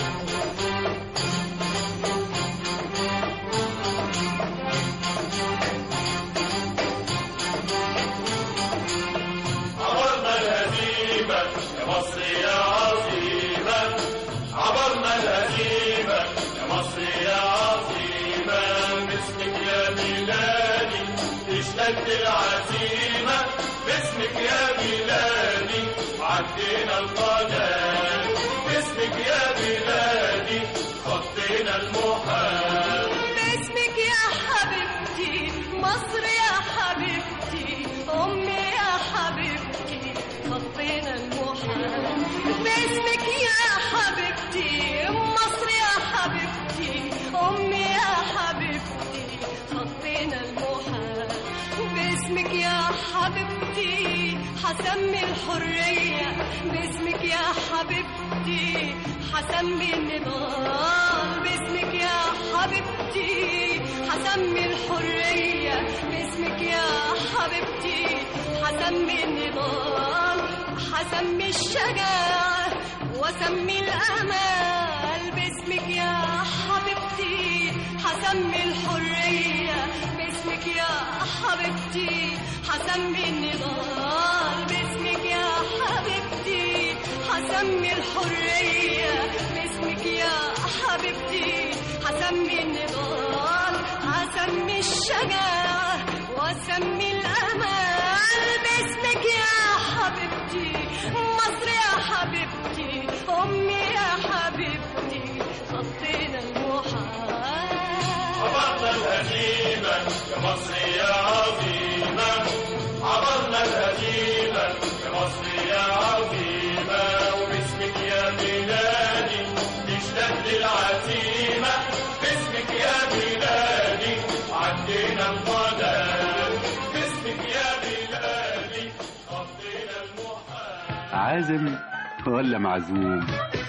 العزيمة باسمك يا بلادي عدينا القناة، باسمك يا بلادي خطينا المحال، باسمك يا حبيبتي مصر يا حبيبتي أمي يا حبيبتي خطينا المحال، باسمك يا حبيبتي مصر يا حبيبتي أمي يا حبيبتي خطينا المحال، باسمك يا حبيبتي حسمي الحرية، باسمك يا حبيبتي حسمي النضال، باسمك يا حبيبتي حسمي الحرية، باسمك يا حبيبتي حسمي النضال، حسمي الشجاعة وسمي الأمال، باسمك يا حبيبتي حسمي الحرية، باسمك يا حبيبتي حسمي النضال، باسمك يا حبيبتي حسمي الحرية، باسمك يا حبيبتي حسمي النضال، حسمي الشجاعة وسمي الأمال، باسمك يا حبيبتي مصر يا حبيبتي أمي يا حبيبتي خطينا المحال، عبرنا الهزيمة يا مصر يا عظيمة، عبرنا الهزيمة يا مصر يا عظيمة، وباسمك يا بلادي تشتد العزيمة، باسمك يا بلادي عدينا القناة، باسمك يا بلادي خطينا المحال. عازم ولا معزوم؟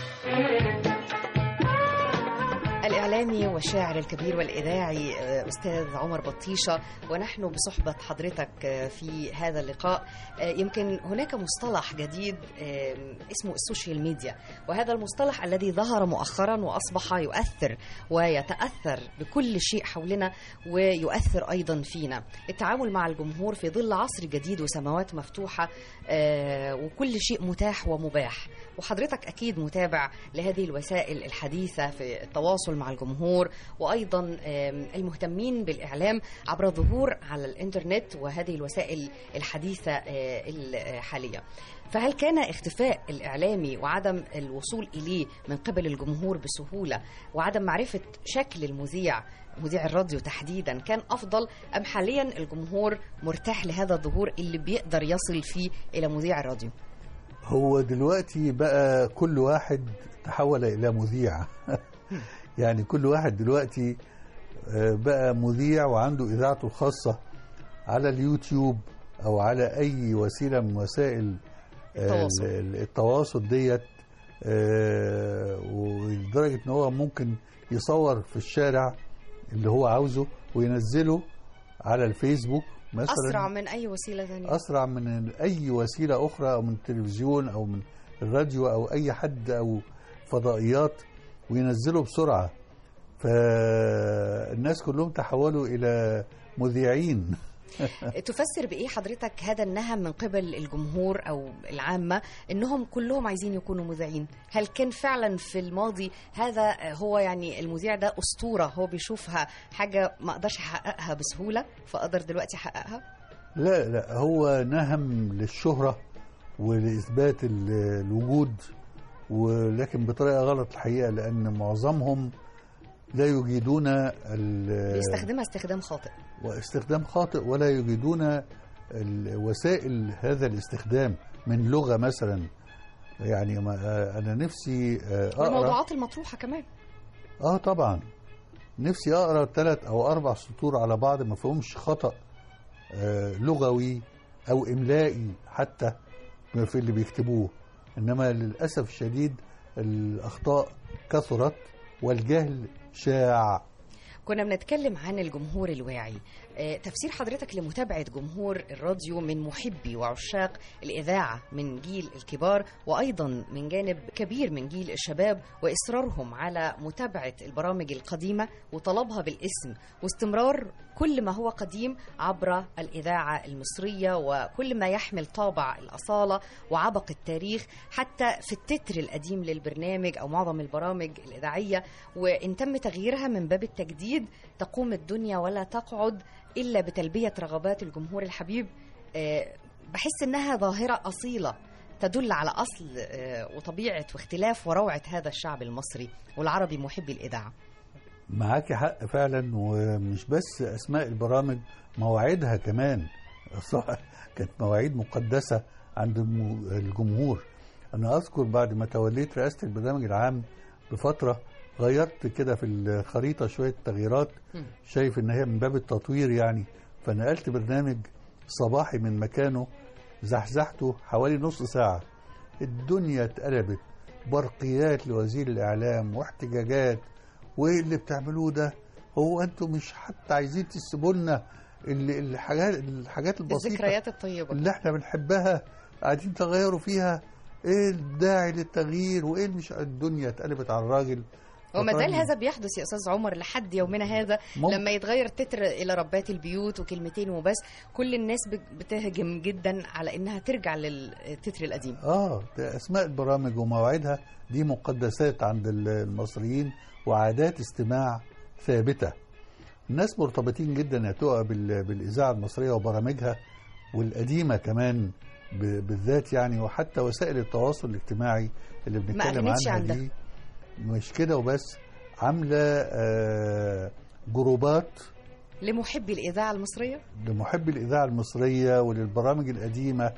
الإعلامي والشاعر الكبير والإذاعي أستاذ عمر بطيشة، ونحن بصحبة حضرتك في هذا اللقاء. يمكن هناك مصطلح جديد اسمه السوشيال ميديا، وهذا المصطلح الذي ظهر مؤخرا وأصبح يؤثر ويتأثر بكل شيء حولنا ويؤثر أيضا فينا. التعامل مع الجمهور في ظل عصر جديد وسماوات مفتوحة وكل شيء متاح ومباح، وحضرتك أكيد متابع لهذه الوسائل الحديثة في التواصل مع الجمهور وأيضا المهتمين بالإعلام عبر ظهور على الإنترنت وهذه الوسائل الحديثة الحالية. فهل كان اختفاء الإعلامي وعدم الوصول إليه من قبل الجمهور بسهولة وعدم معرفة شكل المذيع مذيع الراديو تحديدا كان أفضل، أم حاليا الجمهور مرتاح لهذا الظهور اللي بيقدر يصل فيه إلى مذيع الراديو؟ هو دلوقتي بقى كل واحد تحول إلى مذيع يعني كل واحد دلوقتي بقى مذيع وعنده إذاعته الخاصة على اليوتيوب أو على أي وسيلة من وسائل التواصل, التواصل ديت، ولدرجة إن هو ممكن يصور في الشارع اللي هو عاوزه وينزله على الفيسبوك مثلا. أسرع من أي وسيلة ثانية، أسرع من أي وسيلة أخرى، أو من التلفزيون أو من الراديو أو أي حد أو فضائيات، وينزله بسرعة. فالناس كلهم تحولوا إلى مذيعين. تفسر بإيه حضرتك هذا النهم من قبل الجمهور أو العامة إنهم كلهم عايزين يكونوا مذيعين؟ هل كان فعلا في الماضي هذا هو يعني المذيع ده أسطورة هو بيشوفها حاجة ما قدرش يحققها بسهولة فقدر دلوقتي يحققها؟ لا لا، هو نهم للشهرة ولإثبات الوجود، ولكن بطريقة غلط الحقيقة، لأن معظمهم لا يجيدون يستخدمها استخدام خاطئ واستخدام خاطئ ولا يجيدون وسائل هذا الاستخدام من لغة مثلا. يعني أنا نفسي أقرأ الموضوعات المطروحة كمان. آه طبعا نفسي أقرأ ثلاث أو أربع سطور على بعض ما فيهمش خطأ آه لغوي أو إملائي حتى في اللي بيكتبوه، إنما للأسف الشديد الأخطاء كثرت والجهل شاع. كنا بنتكلم عن الجمهور الواعي. تفسير حضرتك لمتابعة جمهور الراديو من محبي وعشاق الإذاعة من جيل الكبار وأيضا من جانب كبير من جيل الشباب، وإصرارهم على متابعة البرامج القديمة وطلبها بالاسم واستمرار كل ما هو قديم عبر الإذاعة المصرية وكل ما يحمل طابع الأصالة وعبق التاريخ حتى في التتر القديم للبرنامج أو معظم البرامج الإذاعية. وإن تم تغييرها من باب التجديد تقوم الدنيا ولا تقعد إلا بتلبية رغبات الجمهور الحبيب. بحس إنها ظاهرة أصيلة تدل على أصل وطبيعة واختلاف وروعة هذا الشعب المصري والعربي محبي الإذاعة. معاكي حق فعلا، ومش بس أسماء البرامج، مواعيدها كمان كانت مواعيد مقدسة عند الجمهور. أنا أذكر بعد ما توليت رئاسة البرنامج العام بفترة غيرت كده في الخريطة شوية تغييرات، شايف إن هي من باب التطوير يعني، فنقلت برنامج صباحي من مكانه، زحزحته حوالي نص ساعة. الدنيا اتقلبت، برقيات لوزير الإعلام واحتجاجات، وإيه اللي بتعملوه ده؟ هو أنتم مش حتى عايزين تسيبوا لنا الحاجات الحاجات البسيطة الذكريات الطيبة اللي احنا بنحبها قاعدين تغيروا فيها؟ ايه الداعي للتغيير؟ وايه مش الدنيا اتقلبت على الراجل. وما زال هذا بيحدث يا أستاذ عمر لحد يومنا هذا. ممكن. لما يتغير تتر إلى ربات البيوت وكلمتين وبس كل الناس بتهجم جدا على إنها ترجع للتتر القديم. آه أسماء البرامج ومواعيدها دي مقدسات عند المصريين وعادات استماع ثابتة. الناس مرتبطين جدا يا تقى بالإذاعة المصرية وبرامجها والقديمة كمان بالذات يعني، وحتى وسائل التواصل الاجتماعي اللي بنتكلم عنها دي مش كده وبس، عاملة آه جروبات لمحبي الإذاعة المصرية لمحبي الإذاعة المصرية وللبرامج القديمة،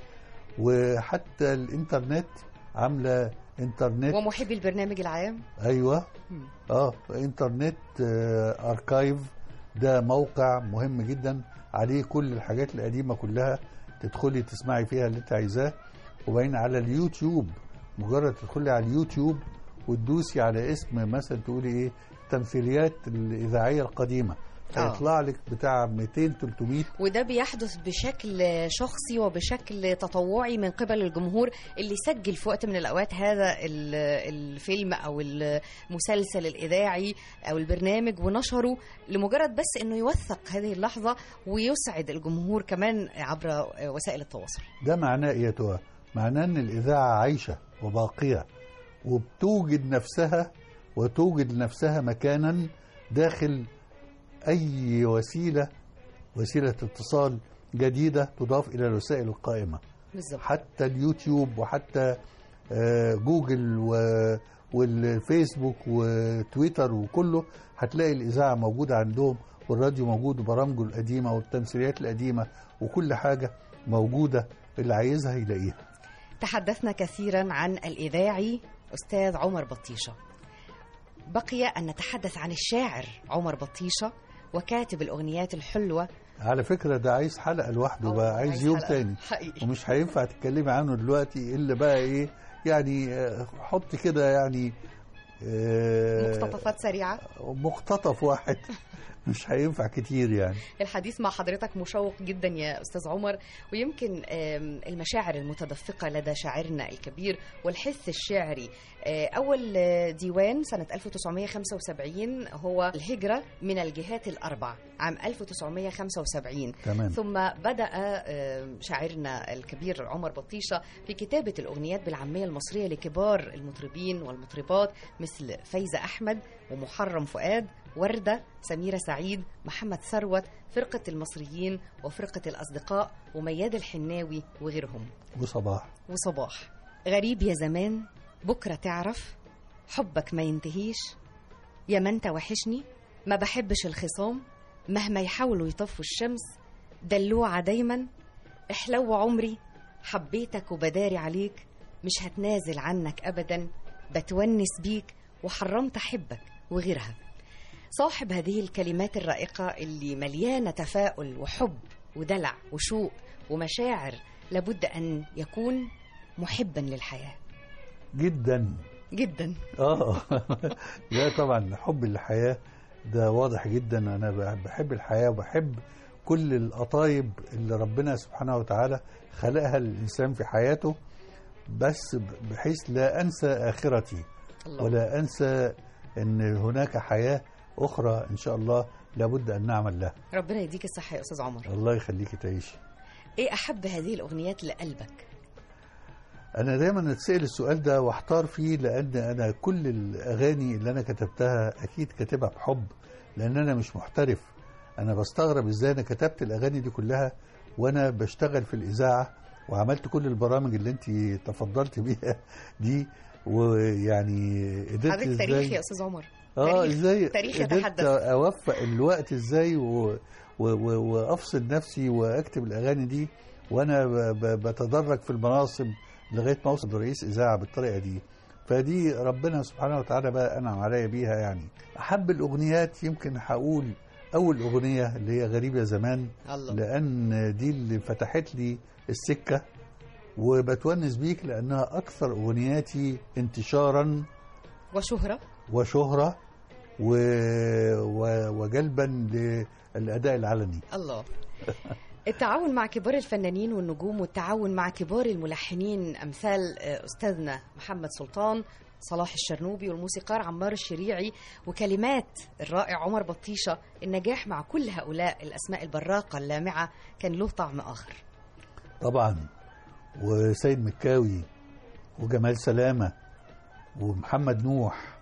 وحتى الإنترنت عاملة إنترنت ومحبي البرنامج العام. أيوة م. آه إنترنت آه أركايف، ده موقع مهم جدا عليه كل الحاجات القديمة كلها، تدخلي تسمعي فيها اللي انت عايزاه. وبعدين على اليوتيوب، مجرد تدخلي على اليوتيوب وتدوسي على اسم مثلا تقولي ايه تمثيليات الإذاعية القديمة، هيطلع لك بتاع مئتين ثلاثمئة. وده بيحدث بشكل شخصي وبشكل تطوعي من قبل الجمهور اللي سجل في وقت من الأوقات هذا الفيلم أو المسلسل الإذاعي أو البرنامج ونشره لمجرد بس أنه يوثق هذه اللحظة ويسعد الجمهور كمان عبر وسائل التواصل. ده معناه إيه يا توا؟ معناه أن الإذاعة عايشة وباقية وبتوجد نفسها وتوجد لنفسها مكانا داخل أي وسيلة وسيلة اتصال جديدة تضاف إلى الوسائل القائمة بالزبط. حتى اليوتيوب وحتى جوجل والفيسبوك وتويتر وكله هتلاقي الإذاعة موجودة عندهم، والراديو موجود وبرامجه القديمة والتمثيليات القديمة وكل حاجة موجودة، اللي عايزها يلاقيها. تحدثنا كثيرا عن الإذاعي أستاذ عمر بطيشة، بقي أن نتحدث عن الشاعر عمر بطيشة وكاتب الأغنيات الحلوة. على فكرة ده عايز حلقة لوحده بقى، عايز, عايز يوم تاني حقيقي. ومش هينفع تتكلمي عنه دلوقتي إلا بقى إيه يعني حط كده يعني مقتطفات سريعة، مقتطف واحد مش هينفع كتير يعني. الحديث مع حضرتك مشوق جدا يا أستاذ عمر، ويمكن المشاعر المتدفقة لدى شاعرنا الكبير والحس الشعري. أول ديوان سنة ألف وتسعمائة وخمسة وسبعين هو الهجرة من الجهات الأربع عام ألف وتسعمائة وخمسة وسبعين. تمام. ثم بدأ شاعرنا الكبير عمر بطيشة في كتابة الأغنيات بالعامية المصرية لكبار المطربين والمطربات مثل فايزة أحمد ومحرم فؤاد، وردة، سميرة سعيد، محمد ثروت، فرقة المصريين وفرقة الأصدقاء ومياد الحناوي وغيرهم، وصباح وصباح غريب يا زمان، بكرة تعرف، حبك ما ينتهيش، يا ما انت وحشني، ما بحبش الخصام، مهما يحاولوا يطفوا الشمس، دلوعة دايما، احلو عمري، حبيتك وبداري عليك، مش هتنازل عنك أبدا، بتونس بيك، وحرمت أحبك وغيرها. صاحب هذه الكلمات الرائقة اللي مليانة تفاؤل وحب ودلع وشوق ومشاعر، لابد أن يكون محبا للحياة جدا جدا. اه لا طبعا حب الحياة ده واضح جدا. أنا بحب الحياة وبحب كل القطايب اللي ربنا سبحانه وتعالى خلقها للإنسان في حياته، بس بحيث لا أنسى آخرتي الله. ولا أنسى أن هناك حياة أخرى إن شاء الله لابد أن نعمل لها. ربنا يديك الصحة يا أستاذ عمر. الله يخليك تعيشي. إيه أحب هذه الأغنيات لقلبك؟ أنا دايما أتسأل السؤال ده واحتار فيه، لأن أنا كل الأغاني اللي أنا كتبتها أكيد كاتبها بحب، لأن أنا مش محترف. أنا بستغرب إزاي أنا كتبت الأغاني دي كلها وأنا بشتغل في الإذاعة وعملت كل البرامج اللي أنت تفضلت بيها دي، ويعني قدرت حضرتك إزاي تاريخ يا أستاذ عمر. اه ازاي تاريخ قدرت يتحدث. اوفق الوقت ازاي و... و... و... وافصل نفسي واكتب الاغاني دي وانا ب... ب... بتدرج في المناصب لغايه ما اوصل لرئيس اذاعه بالطريقه دي. فدي ربنا سبحانه وتعالى بقى انعم عليا بيها. يعني احب الاغنيات يمكن هقول اول اغنيه اللي هي غريب يا زمان الله. لان دي اللي فتحت لي السكه، وبتونس بيك لانها اكثر اغنياتي انتشارا وشهرة وشهرة و... و... وجلبا للأداء العلني. الله. التعاون مع كبار الفنانين والنجوم والتعاون مع كبار الملحنين أمثال أستاذنا محمد سلطان، صلاح الشرنوبي، والموسيقار عمار الشريعي، وكلمات الرائع عمر بطيشة، النجاح مع كل هؤلاء الأسماء البراقة اللامعة كان له طعم آخر طبعا. وسيد مكاوي وجمال سلامة ومحمد نوح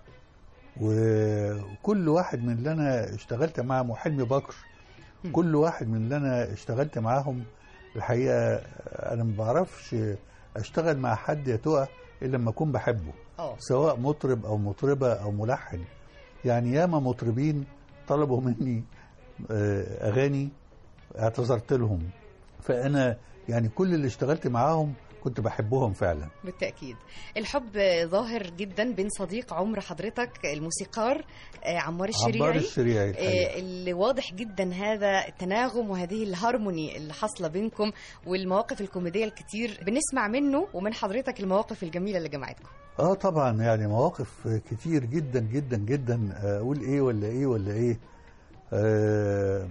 وكل واحد من اللي أنا اشتغلت معهم، وحلمي بكر، كل واحد من اللي أنا اشتغلت معهم الحقيقة أنا ما بعرفش أشتغل مع حد يا تقى إلا لما أكون بحبه. أوه. سواء مطرب أو مطربة أو ملحن. يعني ياما مطربين طلبوا مني أغاني اعتذرت لهم، فأنا يعني كل اللي اشتغلت معاهم كنت بحبهم فعلا. بالتأكيد. الحب ظاهر جدا بين صديق عمر حضرتك الموسيقار عمار الشريعي, عمار الشريعي اللي واضح جدا هذا التناغم وهذه الهارموني اللي حاصله بينكم، والمواقف الكوميدية الكتير بنسمع منه ومن حضرتك المواقف الجميلة اللي جمعتكم. اه طبعا يعني مواقف كتير جدا جدا جدا. اقول ايه ولا ايه ولا ايه آه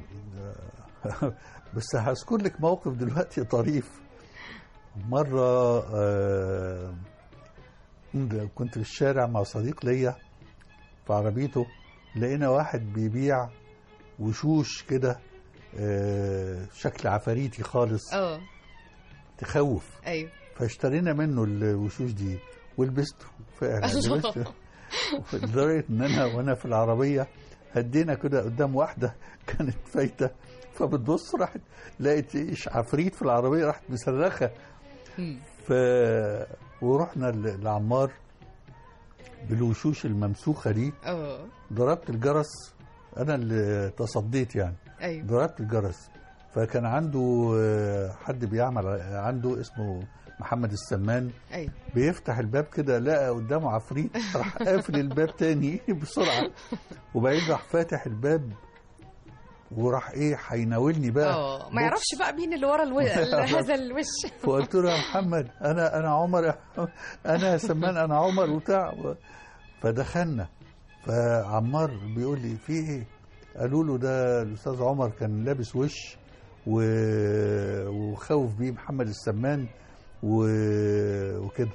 بس هذكر لك موقف دلوقتي طريف. مرة آه كنت في الشارع مع صديق ليا في عربيته، لقينا واحد بيبيع وشوش كده آه شكل عفاريتي خالص اه تخوف. ايوه. فاشترينا منه الوشوش دي ولبسته فعلا. لبسته لدرجة إن أنا وأنا في العربية هدينا كده قدام واحدة كانت فايتة، فبتبص راحت لقيت إيش عفريت في العربية، راحت مصرخة. ف ورحنا لعمار بالوشوش الممسوخة دي، اه ضربت الجرس، أنا اللي تصديت يعني. ايوه ضربت الجرس، فكان عنده حد بيعمل عنده اسمه محمد السمان، ايوه بيفتح الباب كده لقى قدامه عفريت، راح قافل الباب تاني بسرعة، وبعدين راح فاتح الباب وراح ايه هيناولني بقى. اه ما يعرفش بقى مين اللي ورا الو... هذا الوش. فقلت له يا محمد انا انا عمر، انا سمان انا عمر وبتاع. فدخلنا، فعمار بيقول لي في ايه؟ قالوا له ده الاستاذ عمر كان لابس وش و... وخوف بيه محمد السمان و... وكده.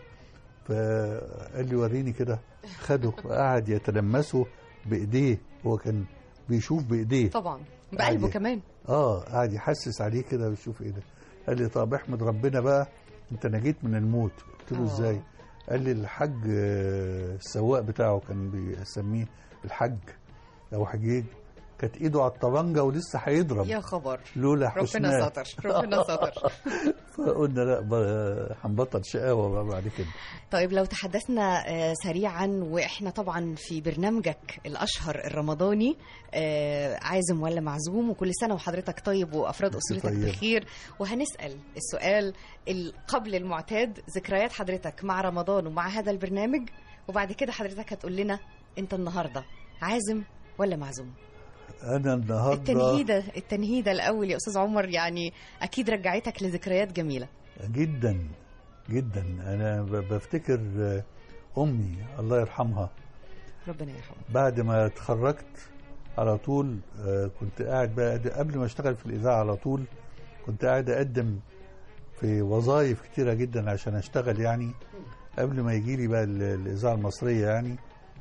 فقال لي وريني كده، خده وقعد يتلمسه بايديه، هو كان بيشوف بايديه طبعا بقلبه كمان. اه قاعد يحسس عليه كده ويشوف ايه ده. قال لي طب احمد ربنا بقى انت نجيت من الموت. قلت له ازاي؟ قال لي الحاج السواق بتاعه كان بيسميه الحاج او حجيج، كانت ايده على الطبنجه ولسه هيضرب. يا خبر، لولا حسناه ربنا ستر ربنا ستر. فقلنا لا هنبطل شقاوه بقى بعد كده. طيب لو تحدثنا سريعا، واحنا طبعا في برنامجك الاشهر الرمضاني عازم ولا معزوم، وكل سنه وحضرتك طيب وافراد اسرتك طيب. بخير. وهنسال السؤال قبل المعتاد، ذكريات حضرتك مع رمضان ومع هذا البرنامج، وبعد كده حضرتك هتقول لنا انت النهارده عازم ولا معزوم. أنا النهارده التنهيدة التنهيدة الأول يا أستاذ عمر، يعني أكيد رجعتك لذكريات جميلة جدا جدا. أنا بفتكر أمي الله يرحمها، ربنا يرحمها، بعد ما اتخرجت على طول كنت قاعد بقى قبل ما اشتغل في الإذاعة على طول كنت قاعد أقدم في وظائف كتيرة جدا عشان أشتغل، يعني قبل ما يجي لي بقى الإذاعة المصرية. يعني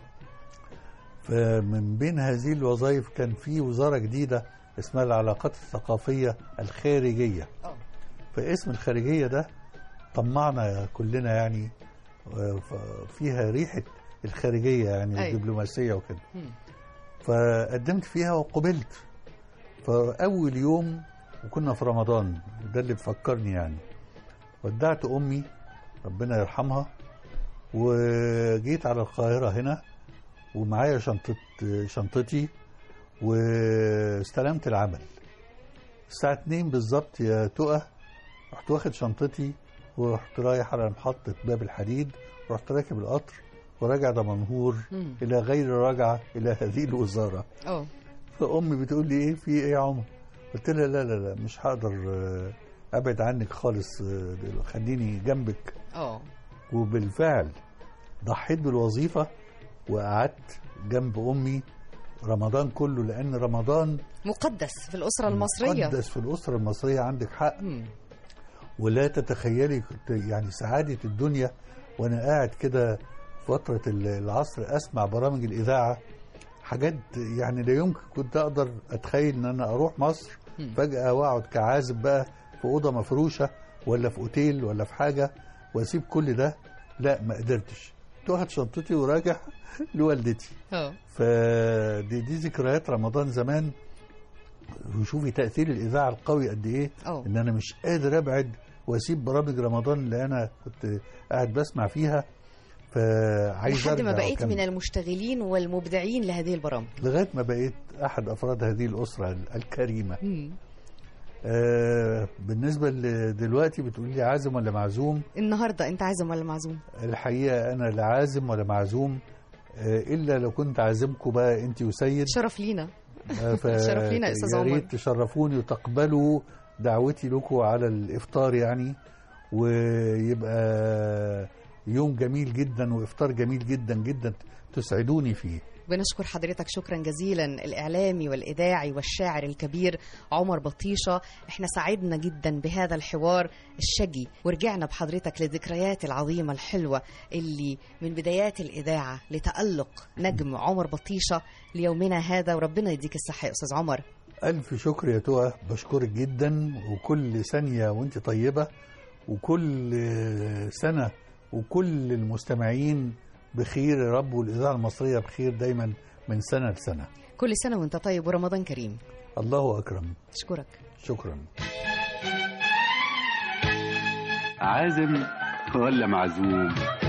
فمن بين هذه الوظائف كان في وزارة جديدة اسمها العلاقات الثقافية الخارجية. فاسم الخارجية ده طمعنا كلنا، يعني فيها ريحة الخارجية يعني والدبلوماسية وكده. فقدمت فيها وقبلت. فأول يوم وكنا في رمضان، ده اللي بفكرني يعني، ودعت أمي ربنا يرحمها وجيت على القاهرة هنا ومعايا شنطة شنطتي واستلمت العمل الساعة اتنين بالظبط يا تقى. رحت واخد شنطتي ورحت رايح على محطة باب الحديد، ورحت راكب القطر وراجع دمنهور إلى غير راجعة إلى هذه الوزارة. أوه. فأمي بتقول لي إيه في إيه يا عمر؟ قلت لها لا لا لا مش هقدر أبعد عنك خالص، خليني جنبك. أوه. وبالفعل ضحيت بالوظيفة وقعدت جنب أمي رمضان كله، لأن رمضان مقدس في الأسرة المصرية. مقدس في الأسرة المصرية، عندك حق. م. ولا تتخيلي يعني سعادة الدنيا وأنا قاعد كده فترة العصر أسمع برامج الإذاعة، حاجات يعني لا يمكن كنت أقدر أتخيل أن أنا أروح مصر م. فجأة وأقعد كعازب بقى في أوضة مفروشة ولا في أوتيل ولا في حاجة وأسيب كل ده. لا ما قدرتش، تاخد شنطتي وراجع لوالدتي. اه فدي دي ذكريات رمضان زمان. وشوفي تأثير الإذاعة القوي قد إيه. أوه. إن أنا مش قادر أبعد وأسيب برامج رمضان اللي أنا كنت قاعد بسمع فيها، فعايز لحد ما بقيت وكمل. من المشتغلين والمبدعين لهذه البرامج، لغاية ما بقيت أحد أفراد هذه الأسرة الكريمة. آه بالنسبة دلوقتي بتقول لي عازم ولا معزوم؟ النهاردة أنت عازم ولا معزوم؟ الحقيقة أنا لا عازم ولا معزوم، آه إلا لو كنت عازمكم بقى أنت وسيد. شرف لينا. آه شرف لينا يا أستاذ عمر. يا ريت تشرفوني وتقبلوا دعوتي لكم على الإفطار يعني، ويبقى يوم جميل جدا وإفطار جميل جدا جدا تسعدوني فيه. بنشكر حضرتك شكرا جزيلا، الإعلامي والإذاعي والشاعر الكبير عمر بطيشة. احنا سعدنا جدا بهذا الحوار الشجي، ورجعنا بحضرتك للذكريات العظيمة الحلوة اللي من بدايات الإذاعة لتألق نجم عمر بطيشة ليومنا هذا، وربنا يديك الصحة يا أستاذ عمر. ألف شكر يا تقى، بشكرك جدا، وكل ثانية وانت طيبة، وكل سنة وكل المستمعين بخير يا رب، والإذاعة المصرية بخير دايما من سنة لسنة. كل سنة وانت طيب ورمضان كريم. الله أكرم. أشكرك. شكرا. عازم ولا معزوم؟